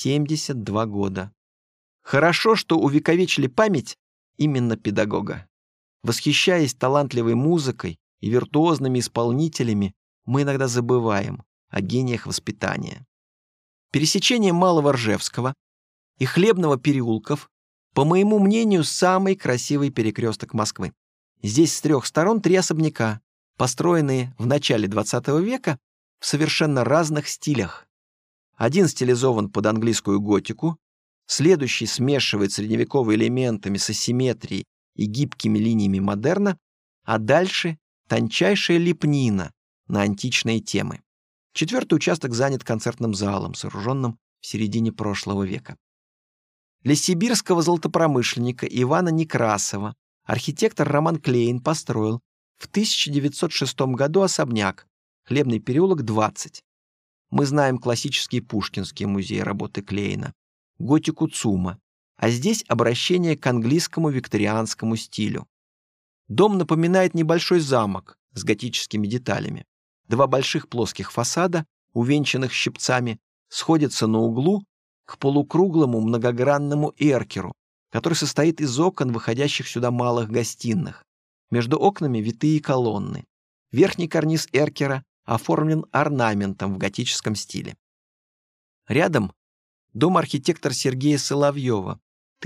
72 года. Хорошо, что увековечили память именно педагога. Восхищаясь талантливой музыкой и виртуозными исполнителями, мы иногда забываем о гениях воспитания. Пересечение Малого Ржевского и Хлебного переулков, по моему мнению, самый красивый перекресток Москвы. Здесь с 3 сторон 3 особняка, построенные в начале XX века в совершенно разных стилях. Один стилизован под английскую готику, следующий смешивает средневековые элементами с асимметрией и гибкими линиями модерна, а дальше тончайшая лепнина на античные темы. 4-й участок занят концертным залом, сооруженным в середине прошлого века. Для сибирского золотопромышленника Ивана Некрасова архитектор Роман Клейн построил в 1906 году особняк, Хлебный переулок, 20. Мы знаем классический Пушкинский музей работы Клейна, готику ЦУМа, а здесь обращение к английскому викторианскому стилю. Дом напоминает небольшой замок с готическими деталями. 2 больших плоских фасада, увенчанных щипцами, сходятся на углу к полукруглому многогранному эркеру, который состоит из окон, выходящих сюда малых гостиных. Между окнами витые колонны. Верхний карниз эркера оформлен орнаментом в готическом стиле. Рядом дом архитектора Сергея Соловьева,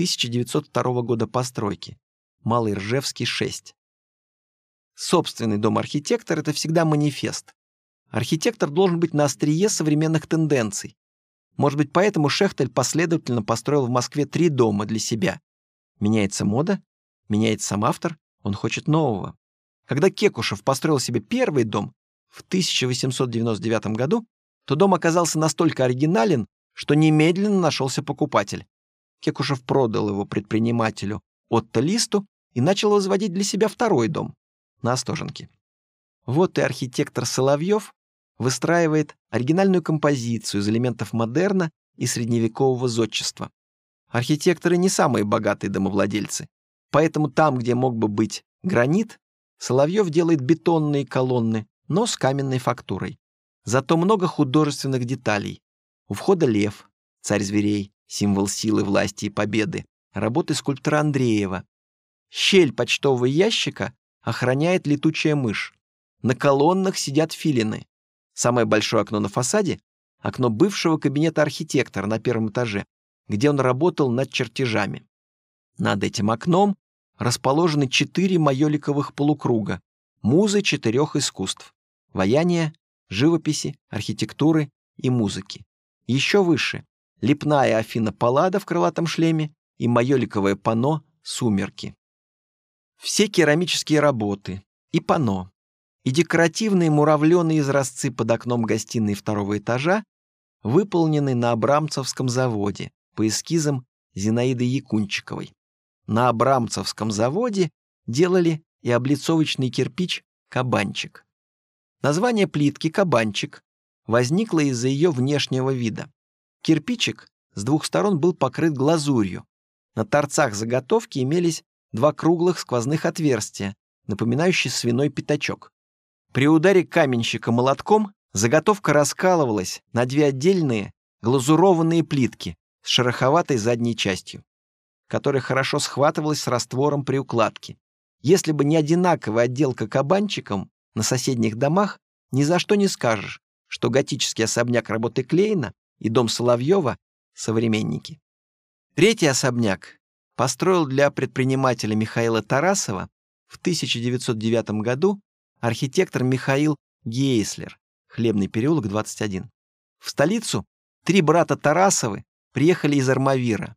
1902 года постройки, Малый Ржевский, 6. Собственный дом архитектора — это всегда манифест. Архитектор должен быть на острие современных тенденций. Может быть, поэтому Шехтель последовательно построил в Москве 3 дома для себя. Меняется мода, меняется сам автор, он хочет нового. Когда Кекушев построил себе первый дом в 1899 году, то дом оказался настолько оригинален, что немедленно нашелся покупатель. Кекушев продал его предпринимателю Отто Листу и начал возводить для себя 2-й дом на Остоженке. Вот и архитектор Соловьев выстраивает оригинальную композицию из элементов модерна и средневекового зодчества. Архитекторы не самые богатые домовладельцы, поэтому там, где мог бы быть гранит, Соловьев делает бетонные колонны, но с каменной фактурой. Зато много художественных деталей. У входа лев, царь зверей, символ силы, власти и победы, работы скульптора Андреева. Щель почтового ящика охраняет летучая мышь. На колоннах сидят филины. Самое большое окно на фасаде — окно бывшего кабинета архитектора на 1-м этаже, где он работал над чертежами. Над этим окном расположены 4 майоликовых полукруга, музы 4 искусств — ваяния, живописи, архитектуры и музыки. Еще выше — лепная Афина Паллада в крылатом шлеме и майоликовое панно «Сумерки». Все керамические работы и панно, и декоративные муравленые изразцы под окном гостиной 2-го этажа выполнены на Абрамцевском заводе по эскизам Зинаиды Якунчиковой. На Абрамцевском заводе делали и облицовочный кирпич «Кабанчик». Название плитки «Кабанчик» возникло из-за ее внешнего вида. Кирпичик с 2 сторон был покрыт глазурью. На торцах заготовки имелись 2 круглых сквозных отверстия, напоминающие свиной пятачок. При ударе каменщика молотком заготовка раскалывалась на 2 отдельные глазурованные плитки с шероховатой задней частью, которая хорошо схватывалась с раствором при укладке. Если бы не одинаковая отделка кабанчиком на соседних домах, ни за что не скажешь, что готический особняк работы Клейна и дом Соловьева — современники. 3-й особняк построил для предпринимателя Михаила Тарасова в 1909 году архитектор Михаил Гейслер, Хлебный переулок, 21. В столицу 3 брата Тарасовы приехали из Армавира.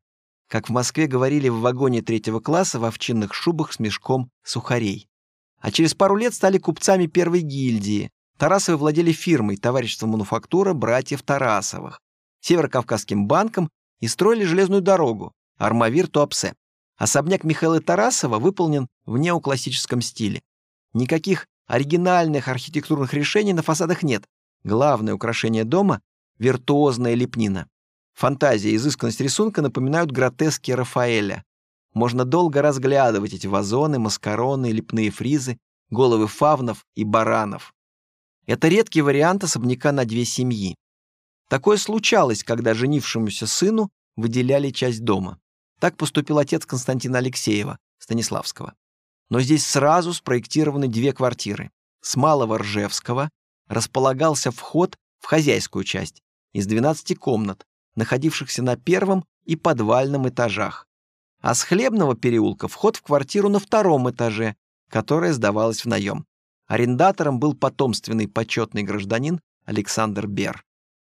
Как в Москве говорили в вагоне 3-го класса в овчинных шубах с мешком сухарей. А через пару лет стали купцами первой гильдии. Тарасовы владели фирмой «Товарищество мануфактура братьев Тарасовых», Северокавказским банком и строили железную дорогу Армавир-Туапсе. Особняк Михаила Тарасова выполнен в неоклассическом стиле. Никаких оригинальных архитектурных решений на фасадах нет. Главное украшение дома — виртуозная лепнина. Фантазия и изысканность рисунка напоминают гротески Рафаэля. Можно долго разглядывать эти вазоны, маскароны, лепные фризы, головы фавнов и баранов. Это редкий вариант особняка на 2 семьи. Такое случалось, когда женившемуся сыну выделяли часть дома. Так поступил отец Константина Алексеева, Станиславского. Но здесь сразу спроектированы 2 квартиры. С Малого Ржевского располагался вход в хозяйскую часть из 12 комнат, находившихся на 1-м и подвальном этажах. А с Хлебного переулка вход в квартиру на 2-м этаже, которая сдавалась в наем. Арендатором был потомственный почетный гражданин Александр Бер.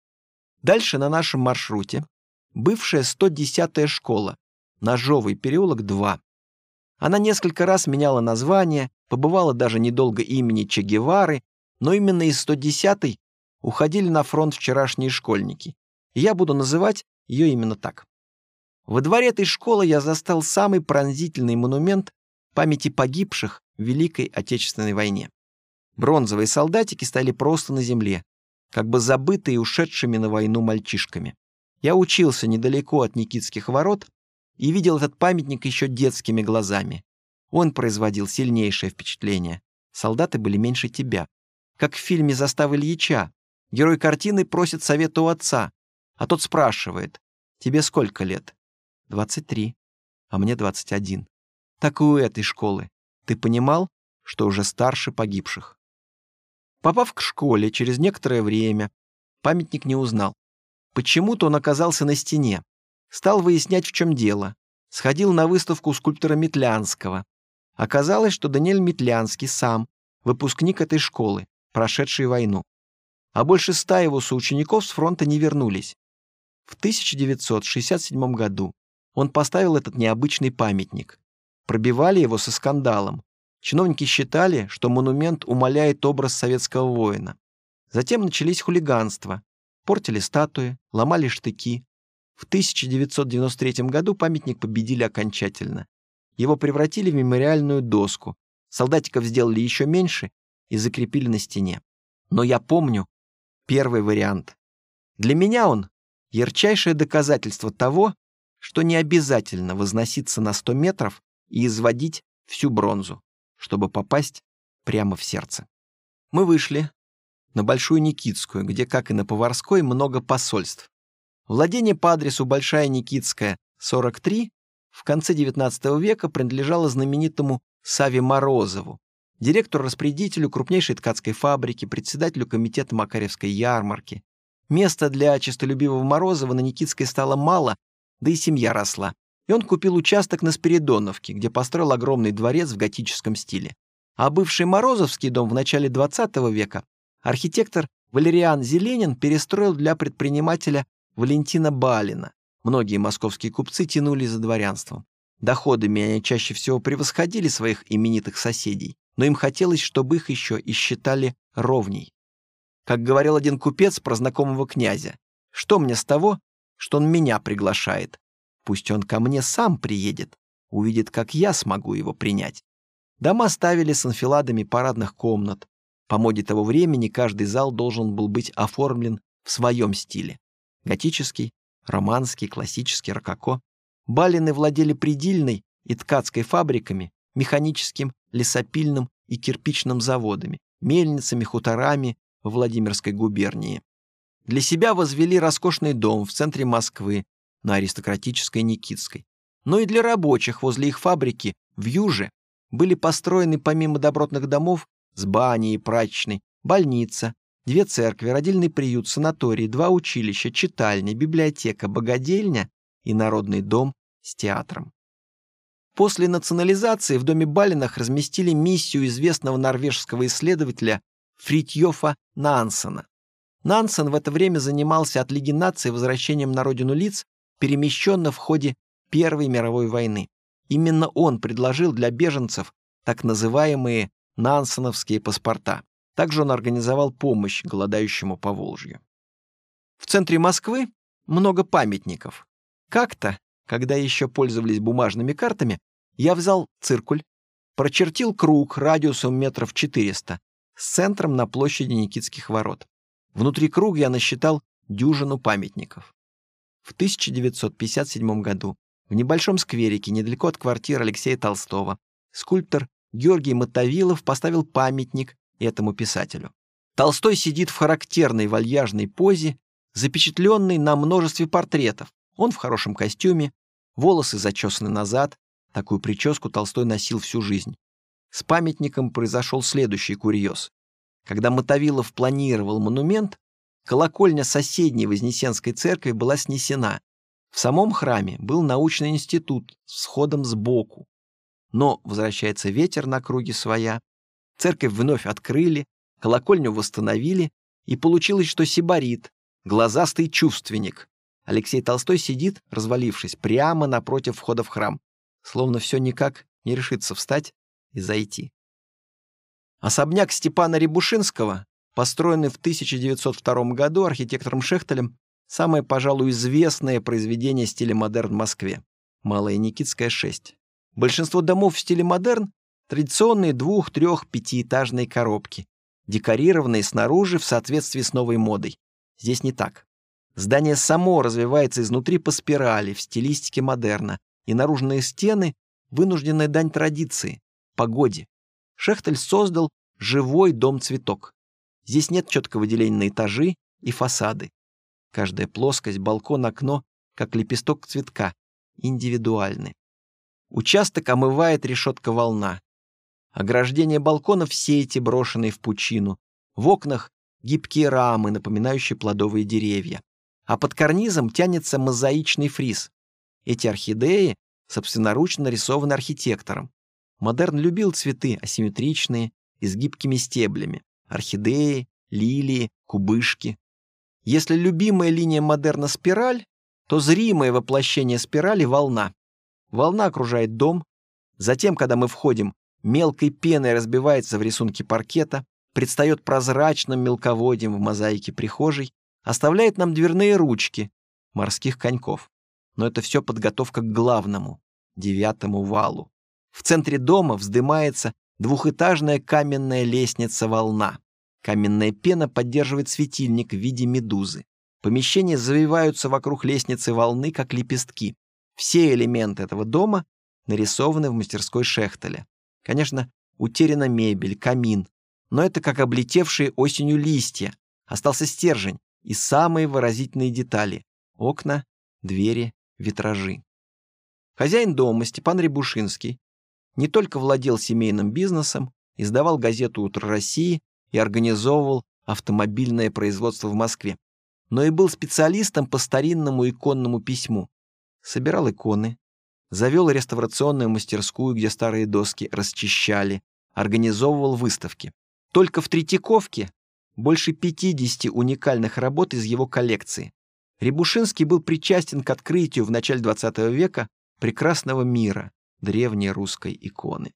Дальше на нашем маршруте бывшая 110-я школа, Ножовый переулок, 2. Она несколько раз меняла название, побывала даже недолго имени Че Гевары, но именно из 110-й уходили на фронт вчерашние школьники. И я буду называть ее именно так. Во дворе этой школы я застал самый пронзительный монумент памяти погибших в Великой Отечественной войне. Бронзовые солдатики стояли просто на земле, как бы забытые ушедшими на войну мальчишками. Я учился недалеко от Никитских ворот и видел этот памятник еще детскими глазами. Он производил сильнейшее впечатление. Солдаты были меньше тебя. Как в фильме «Застава Ильича». Герой картины просит совета у отца, а тот спрашивает: «Тебе сколько лет?» 23, а мне 21. Так и у этой школы. Ты понимал, что уже старше погибших? Попав к школе через некоторое время, памятник не узнал. Почему-то он оказался на стене. Стал выяснять, в чем дело. Сходил на выставку скульптора Метлянского. Оказалось, что Даниэль Метлянский сам выпускник этой школы, прошедший войну. А больше 100 его соучеников с фронта не вернулись. В 1967 году он поставил этот необычный памятник. Пробивали его со скандалом. Чиновники считали, что монумент умаляет образ советского воина. Затем начались хулиганства. Портили статуи, ломали штыки. В 1993 году памятник победили окончательно. Его превратили в мемориальную доску. Солдатиков сделали еще меньше и закрепили на стене. Но я помню первый вариант. Для меня он — ярчайшее доказательство того, что не обязательно возноситься на 100 метров и изводить всю бронзу, чтобы попасть прямо в сердце. Мы вышли на Большую Никитскую, где, как и на Поварской, много посольств. Владение по адресу Большая Никитская, 43, в конце XIX века принадлежало знаменитому Саве Морозову, директору-распорядителю крупнейшей ткацкой фабрики, председателю комитета Макаревской ярмарки. Места для честолюбивого Морозова на Никитской стало мало, да и семья росла. И он купил участок на Спиридоновке, где построил огромный дворец в готическом стиле. А бывший Морозовский дом в начале XX века архитектор Валериан Зеленин перестроил для предпринимателя Валентина Балина. Многие московские купцы тянули за дворянством. Доходами они чаще всего превосходили своих именитых соседей, но им хотелось, чтобы их еще и считали ровней. Как говорил один купец про знакомого князя: «Что мне с того, что он меня приглашает? Пусть он ко мне сам приедет, увидит, как я смогу его принять». Дома ставили с анфиладами парадных комнат. По моде того времени каждый зал должен был быть оформлен в своем стиле. Готический, романский, классический, рококо. Балины владели предельной и ткацкой фабриками, механическим, лесопильным и кирпичным заводами, мельницами, хуторами в Владимирской губернии. Для себя возвели роскошный дом в центре Москвы, на аристократической Никитской. Но и для рабочих возле их фабрики в Юже были построены помимо добротных домов с баней и прачечной, больница, 2 церкви, родильный приют, санаторий, 2 училища, читальня, библиотека, богадельня и народный дом с театром. После национализации в доме Балинах разместили миссию известного норвежского исследователя Фритьёфа Нансена. Нансен в это время занимался от Лиги наций возвращением на родину лиц, перемещенных в ходе Первой мировой войны. Именно он предложил для беженцев так называемые нансеновские паспорта. Также он организовал помощь голодающему Поволжью. В центре Москвы много памятников. Как-то, когда еще пользовались бумажными картами, я взял циркуль, прочертил круг радиусом метров 400 с центром на площади Никитских ворот. Внутри круга я насчитал дюжину памятников. В 1957 году в небольшом скверике недалеко от квартиры Алексея Толстого скульптор Георгий Мотовилов поставил памятник этому писателю. Толстой сидит в характерной вальяжной позе, запечатленной на множестве портретов. Он в хорошем костюме, волосы зачесаны назад. Такую прическу Толстой носил всю жизнь. С памятником произошел следующий курьез. Когда Мотовилов планировал монумент, колокольня соседней Вознесенской церкви была снесена. В самом храме был научный институт с входом сбоку. Но возвращается ветер на круги своя. Церковь вновь открыли, колокольню восстановили, и получилось, что сибарит, глазастый чувственник. Алексей Толстой сидит, развалившись, прямо напротив входа в храм, словно все никак не решится встать и зайти. Особняк Степана Рябушинского, построенный в 1902 году архитектором Шехтелем, самое, пожалуй, известное произведение стиля модерн в Москве. Малая Никитская, 6. Большинство домов в стиле модерн — традиционные 2-, 3-, 5-этажные коробки, декорированные снаружи в соответствии с новой модой. Здесь не так. Здание само развивается изнутри по спирали в стилистике модерна, и наружные стены — вынужденная дань традиции, погоде. Шехтель создал живой дом-цветок. Здесь нет четкого деления на этажи и фасады. Каждая плоскость, балкон, окно, как лепесток цветка, индивидуальны. Участок омывает решетка-волна. Ограждение балконов — сети, брошенные в пучину. В окнах — гибкие рамы, напоминающие плодовые деревья. А под карнизом тянется мозаичный фриз. Эти орхидеи собственноручно нарисованы архитектором. Модерн любил цветы асимметричные и с гибкими стеблями. Орхидеи, лилии, кубышки. Если любимая линия модерна — спираль, то зримое воплощение спирали — волна. Волна окружает дом. Затем, когда мы входим, мелкой пеной разбивается в рисунке паркета, предстает прозрачным мелководьем в мозаике прихожей, оставляет нам дверные ручки морских коньков. Но это все подготовка к главному, 9-му валу. В центре дома вздымается двухэтажная каменная лестница-волна. Каменная пена поддерживает светильник в виде медузы. Помещения завиваются вокруг лестницы волны, как лепестки. Все элементы этого дома нарисованы в мастерской Шехтеля. Конечно, утеряна мебель, камин, но это как облетевшие осенью листья. Остался стержень и самые выразительные детали — окна, двери, витражи. Хозяин дома, Степан Рябушинский, не только владел семейным бизнесом, издавал газету «Утро России» и организовывал автомобильное производство в Москве, но и был специалистом по старинному иконному письму. Собирал иконы, завел реставрационную мастерскую, где старые доски расчищали, организовывал выставки. Только в Третьяковке больше 50 уникальных работ из его коллекции. Рябушинский был причастен к открытию в начале XX века прекрасного мира древней русской иконы.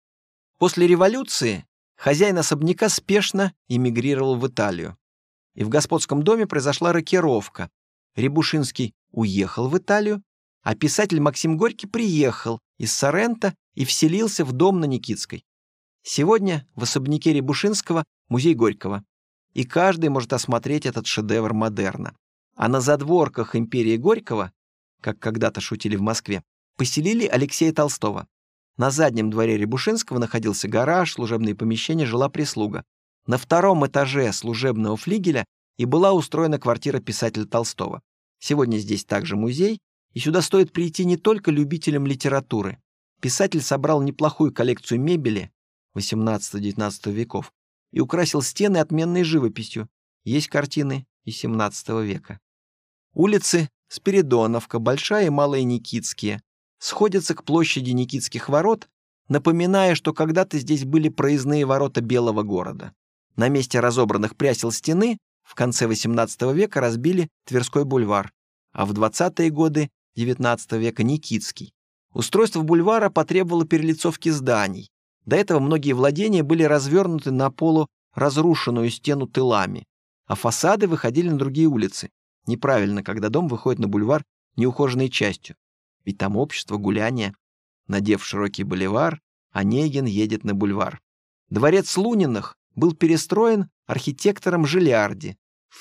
После революции хозяин особняка спешно эмигрировал в Италию. И в господском доме произошла рокировка. Рябушинский уехал в Италию, а писатель Максим Горький приехал из Соренто и вселился в дом на Никитской. Сегодня в особняке Рябушинского музей Горького, и каждый может осмотреть этот шедевр модерна. А на задворках империи Горького, как когда-то шутили в Москве, поселили Алексея Толстого. На заднем дворе Рябушинского находился гараж, служебные помещения, жила прислуга. На 2-м этаже служебного флигеля и была устроена квартира писателя Толстого. Сегодня здесь также музей, и сюда стоит прийти не только любителям литературы. Писатель собрал неплохую коллекцию мебели XVIII-XIX веков и украсил стены отменной живописью. Есть картины и XVII века. Улицы Спиридоновка, Большая и Малая Никитские сходятся к площади Никитских ворот, напоминая, что когда-то здесь были проездные ворота Белого города. На месте разобранных прясел стены в конце XVIII века разбили Тверской бульвар, а в 20-е годы XIX века Никитский. Устройство бульвара потребовало перелицовки зданий. До этого многие владения были развернуты на полуразрушенную стену тылами, а фасады выходили на другие улицы. Неправильно, когда дом выходит на бульвар неухоженной частью. Ведь там общество, гуляние. Надев широкий боливар, Онегин едет на бульвар. Дворец Луниных был перестроен архитектором Жилиарди в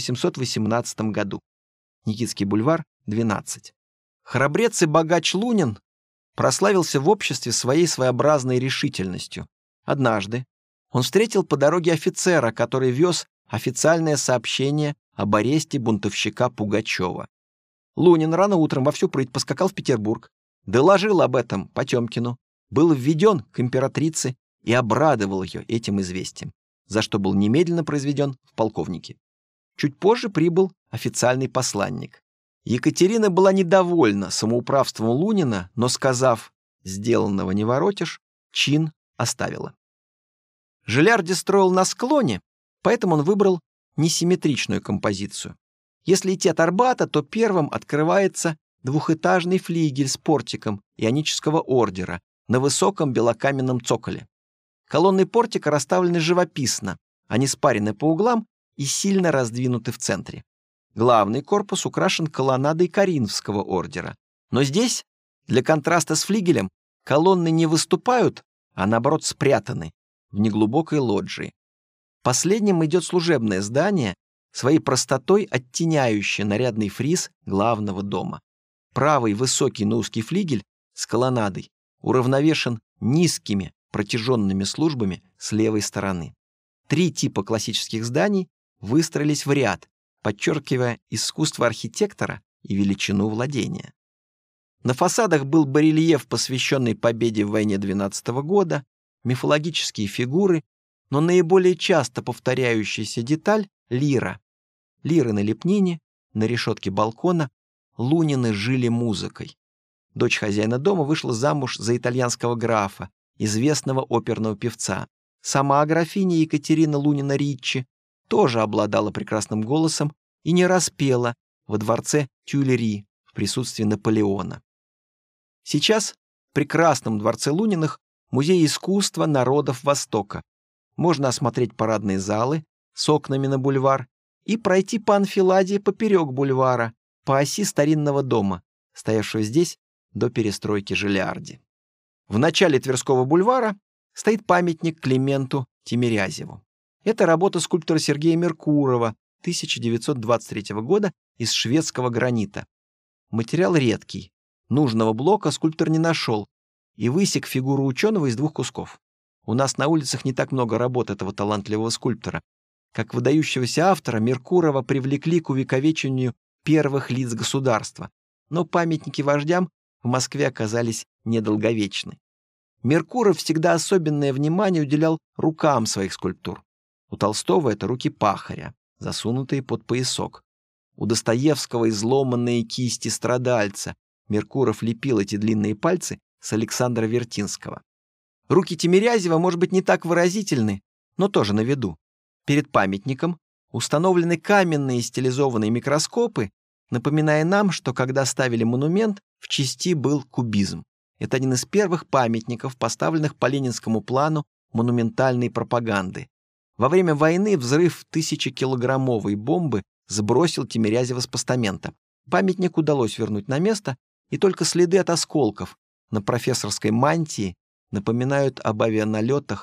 1818 году. Никитский бульвар, 12. Храбрец и богач Лунин прославился в обществе своей своеобразной решительностью. Однажды он встретил по дороге офицера, который вез официальное сообщение об аресте бунтовщика Пугачева. Лунин рано утром во всю прыть поскакал в Петербург, доложил об этом Потемкину, был введен к императрице и обрадовал ее этим известием, за что был немедленно произведен в полковники. Чуть позже прибыл официальный посланник. Екатерина была недовольна самоуправством Лунина, но, сказав «сделанного не воротишь», чин оставила. Жилиарди строил на склоне, поэтому он выбрал несимметричную композицию. Если идти от Арбата, то первым открывается двухэтажный флигель с портиком ионического ордера на высоком белокаменном цоколе. Колонны портика расставлены живописно, они спарены по углам и сильно раздвинуты в центре. Главный корпус украшен колоннадой Коринфского ордера. Но здесь, для контраста с флигелем, колонны не выступают, а наоборот спрятаны в неглубокой лоджии. Последним идет служебное здание, своей простотой оттеняющее нарядный фриз главного дома. Правый высокий, но узкий флигель с колоннадой уравновешен низкими протяженными службами с левой стороны. 3 типа классических зданий выстроились в ряд, подчеркивая искусство архитектора и величину владения. На фасадах был барельеф, посвященный победе в войне 12 года, мифологические фигуры, но наиболее часто повторяющаяся деталь — лира. Лиры на лепнине, на решетке балкона. Лунины жили музыкой. Дочь хозяина дома вышла замуж за итальянского графа, известного оперного певца. Сама графиня Екатерина Лунина-Риччи тоже обладала прекрасным голосом и не раз пела во дворце Тюильри в присутствии Наполеона. Сейчас в прекрасном дворце Луниных музей искусства народов Востока. Можно осмотреть парадные залы с окнами на бульвар и пройти по анфиладе поперек бульвара, по оси старинного дома, стоявшего здесь до перестройки Жилиарди. В начале Тверского бульвара стоит памятник Клименту Тимирязеву. Это работа скульптора Сергея Меркурова 1923 года из шведского гранита. Материал редкий. Нужного блока скульптор не нашел и высек фигуру ученого из 2 кусков. У нас на улицах не так много работ этого талантливого скульптора. Как выдающегося автора, Меркурова привлекли к увековечению первых лиц государства, но памятники вождям в Москве оказались недолговечны. Меркуров всегда особенное внимание уделял рукам своих скульптур. У Толстого это руки пахаря, засунутые под поясок. У Достоевского изломанные кисти страдальца. Меркуров лепил эти длинные пальцы с Александра Вертинского. Руки Тимирязева, может быть, не так выразительны, но тоже на виду. Перед памятником установлены каменные стилизованные микроскопы, напоминая нам, что когда ставили монумент, в части был кубизм. Это один из первых памятников, поставленных по ленинскому плану монументальной пропаганды. Во время войны взрыв 1000-килограммовой бомбы сбросил Тимирязева с постамента. Памятник удалось вернуть на место, и только следы от осколков на профессорской мантии напоминают об авианалетах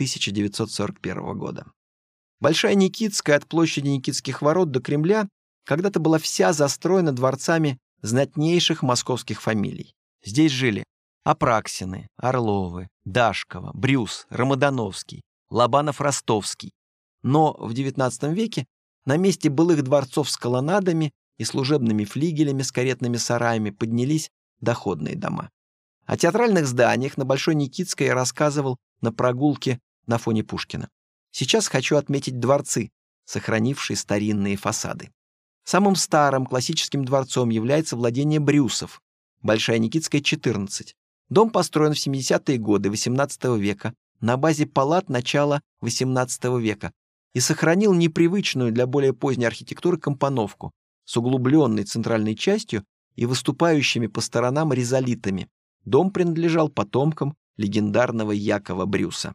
1941 года. Большая Никитская от площади Никитских ворот до Кремля когда-то была вся застроена дворцами знатнейших московских фамилий. Здесь жили Апраксины, Орловы, Дашкова, Брюс, Рамадановский, Лобанов-Ростовский. Но в XIX веке на месте былых дворцов с колоннадами и служебными флигелями с каретными сараями поднялись доходные дома. О театральных зданиях на Большой Никитской я рассказывал на прогулке на фоне Пушкина. Сейчас хочу отметить дворцы, сохранившие старинные фасады. Самым старым классическим дворцом является владение Брюсов, Большая Никитская, 14. Дом построен в 70-е годы XVIII века на базе палат начала XVIII века и сохранил непривычную для более поздней архитектуры компоновку с углубленной центральной частью и выступающими по сторонам ризолитами. Дом принадлежал потомкам легендарного Якова Брюса.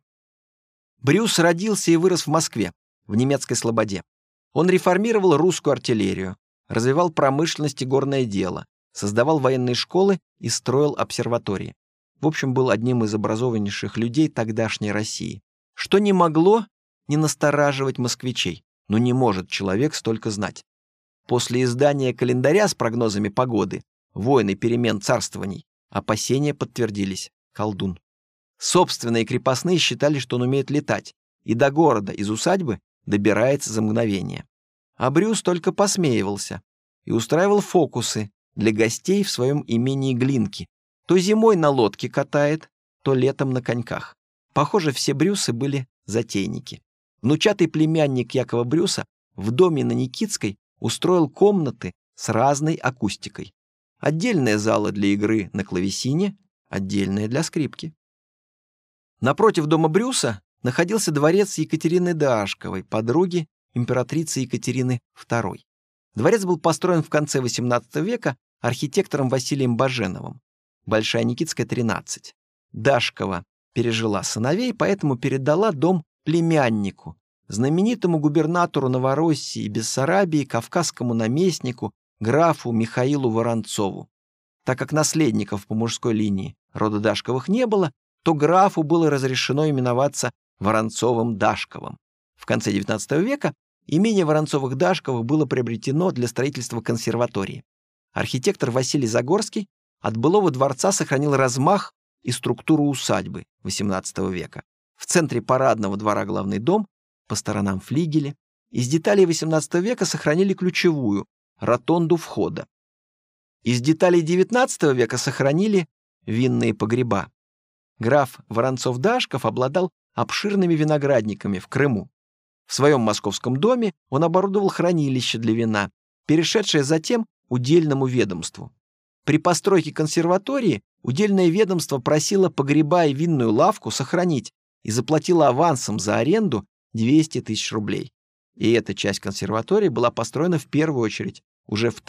Брюс родился и вырос в Москве, в немецкой слободе. Он реформировал русскую артиллерию, развивал промышленность и горное дело, создавал военные школы и строил обсерватории. В общем, был одним из образованнейших людей тогдашней России. Что не могло не настораживать москвичей, но не может человек столько знать. После издания календаря с прогнозами погоды, войн и перемен царствований, опасения подтвердились. Колдун. Собственные крепостные считали, что он умеет летать, и до города из усадьбы добирается за мгновение. А Брюс только посмеивался и устраивал фокусы для гостей в своем имении Глинки. То зимой на лодке катает, то летом на коньках. Похоже, все Брюсы были затейники. Внучатый племянник Якова Брюса в доме на Никитской устроил комнаты с разной акустикой. Отдельная зала для игры на клавесине, отдельная для скрипки. Напротив дома Брюса находился дворец Екатерины Дашковой, подруги императрицы Екатерины II. Дворец был построен в конце XVIII века архитектором Василием Баженовым. Большая Никитская, 13. Дашкова пережила сыновей, поэтому передала дом племяннику, знаменитому губернатору Новороссии и Бессарабии, кавказскому наместнику, графу Михаилу Воронцову. Так как наследников по мужской линии рода Дашковых не было, то графу было разрешено именоваться Воронцовым-Дашковым. В конце XIX века имение Воронцовых-Дашковых было приобретено для строительства консерватории. Архитектор Василий Загорский от былого дворца сохранил размах и структуру усадьбы XVIII века. В центре парадного двора главный дом, по сторонам флигели. Из деталей XVIII века сохранили ключевую – ротонду входа. Из деталей XIX века сохранили винные погреба. Граф Воронцов-Дашков обладал обширными виноградниками в Крыму. В своем московском доме он оборудовал хранилище для вина, перешедшее затем удельному ведомству. При постройке консерватории удельное ведомство просило погреба и винную лавку сохранить и заплатило авансом за аренду 200 тысяч рублей. И эта часть консерватории была построена в первую очередь уже в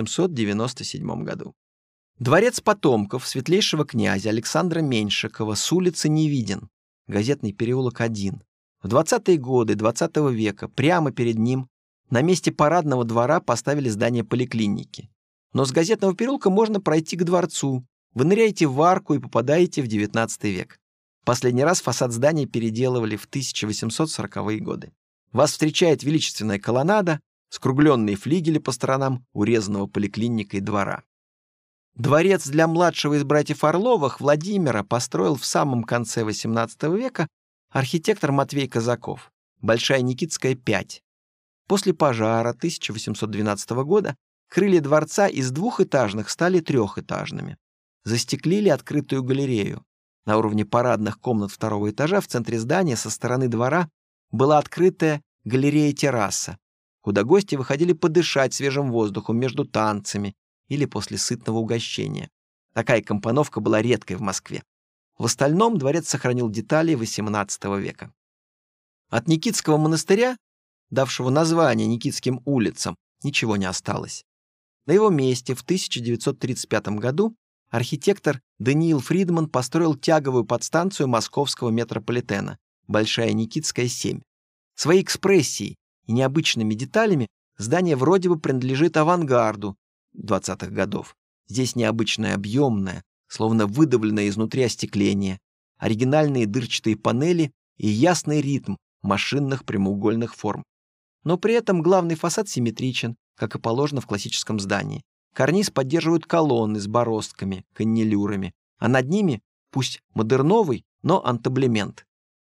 1897 году. Дворец потомков светлейшего князя Александра Меньшикова с улицы Невиден, Газетный переулок 1. В 20-е годы XX века прямо перед ним на месте парадного двора поставили здание поликлиники. Но с Газетного переулка можно пройти к дворцу. Вы ныряете в арку и попадаете в XIX век. Последний раз фасад здания переделывали в 1840-е годы. Вас встречает величественная колоннада, скругленные флигели по сторонам урезанного поликлиникой двора. Дворец для младшего из братьев Орловых Владимира построил в самом конце XVIII века архитектор Матвей Казаков, Большая Никитская, 5. После пожара 1812 года крылья дворца из двухэтажных стали трехэтажными. Застеклили открытую галерею. На уровне парадных комнат второго этажа в центре здания со стороны двора была открытая галерея-терраса, куда гости выходили подышать свежим воздухом между танцами или после сытного угощения. Такая компоновка была редкой в Москве. В остальном дворец сохранил детали XVIII века. От Никитского монастыря, давшего название Никитским улицам, ничего не осталось. На его месте в 1935 году архитектор Даниил Фридман построил тяговую подстанцию московского метрополитена Большая Никитская, 7. Своей экспрессией и необычными деталями здание вроде бы принадлежит авангарду 20-х годов. Здесь необычное объемное, словно выдавленное изнутри остекление, оригинальные дырчатые панели и ясный ритм машинных прямоугольных форм. Но при этом главный фасад симметричен, как и положено в классическом здании. Карниз поддерживают колонны с бороздками, каннелюрами, а над ними, пусть модерновый, но антаблемент.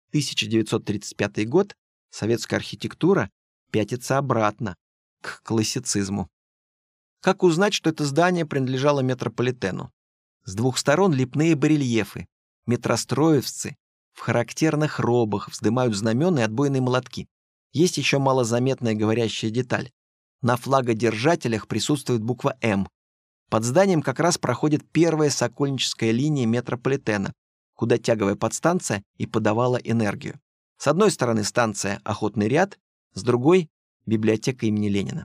1935 год, советская архитектура пятится обратно, к классицизму. Как узнать, что это здание принадлежало метрополитену? С двух сторон лепные барельефы. Метростроевцы в характерных робах вздымают знамена и отбойные молотки. Есть еще малозаметная говорящая деталь. На флагодержателях присутствует буква «М». Под зданием как раз проходит первая сокольническая линия метрополитена, куда тяговая подстанция и подавала энергию. С одной стороны станция «Охотный ряд», с другой — библиотека имени Ленина.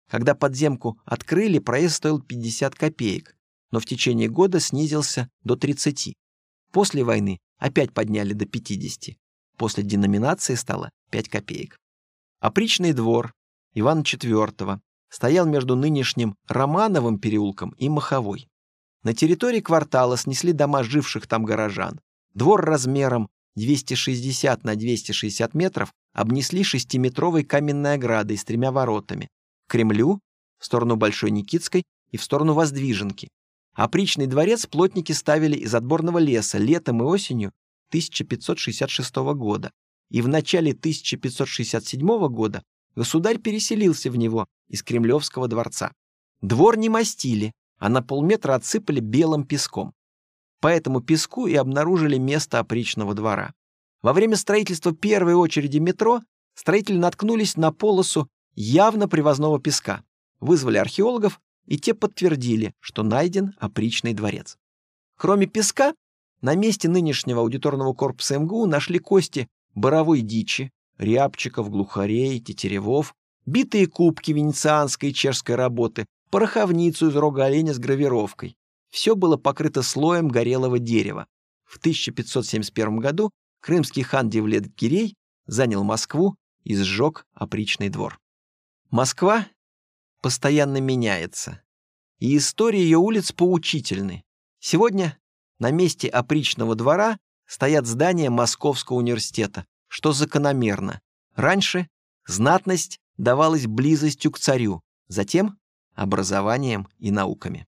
Когда подземку открыли, проезд стоил 50 копеек, но в течение года снизился до 30. После войны опять подняли до 50. После деноминации стало 5 копеек. Опричный двор Ивана IV стоял между нынешним Романовым переулком и Маховой. На территории квартала снесли дома живших там горожан. Двор размером 260 на 260 метров обнесли 6-метровой каменной оградой с 3 воротами. К Кремлю, в сторону Большой Никитской и в сторону Воздвиженки. Опричный дворец плотники ставили из отборного леса летом и осенью 1566 года. И в начале 1567 года государь переселился в него из Кремлевского дворца. Двор не мастили, а на полметра отсыпали белым песком. По этому песку и обнаружили место опричного двора. Во время строительства первой очереди метро строители наткнулись на полосу явно привозного песка, вызвали археологов, и те подтвердили, что найден опричный дворец. Кроме песка, на месте нынешнего аудиторного корпуса МГУ нашли кости боровой дичи, рябчиков, глухарей, тетеревов, битые кубки венецианской и чешской работы, пороховницу из рога оленя с гравировкой. Все было покрыто слоем горелого дерева. В 1571 году крымский хан Девлет-Гирей занял Москву и сжег опричный двор. Москва постоянно меняется, и истории ее улиц поучительны. Сегодня на месте опричного двора стоят здания Московского университета, что закономерно. Раньше знатность давалась близостью к царю, затем образованием и науками.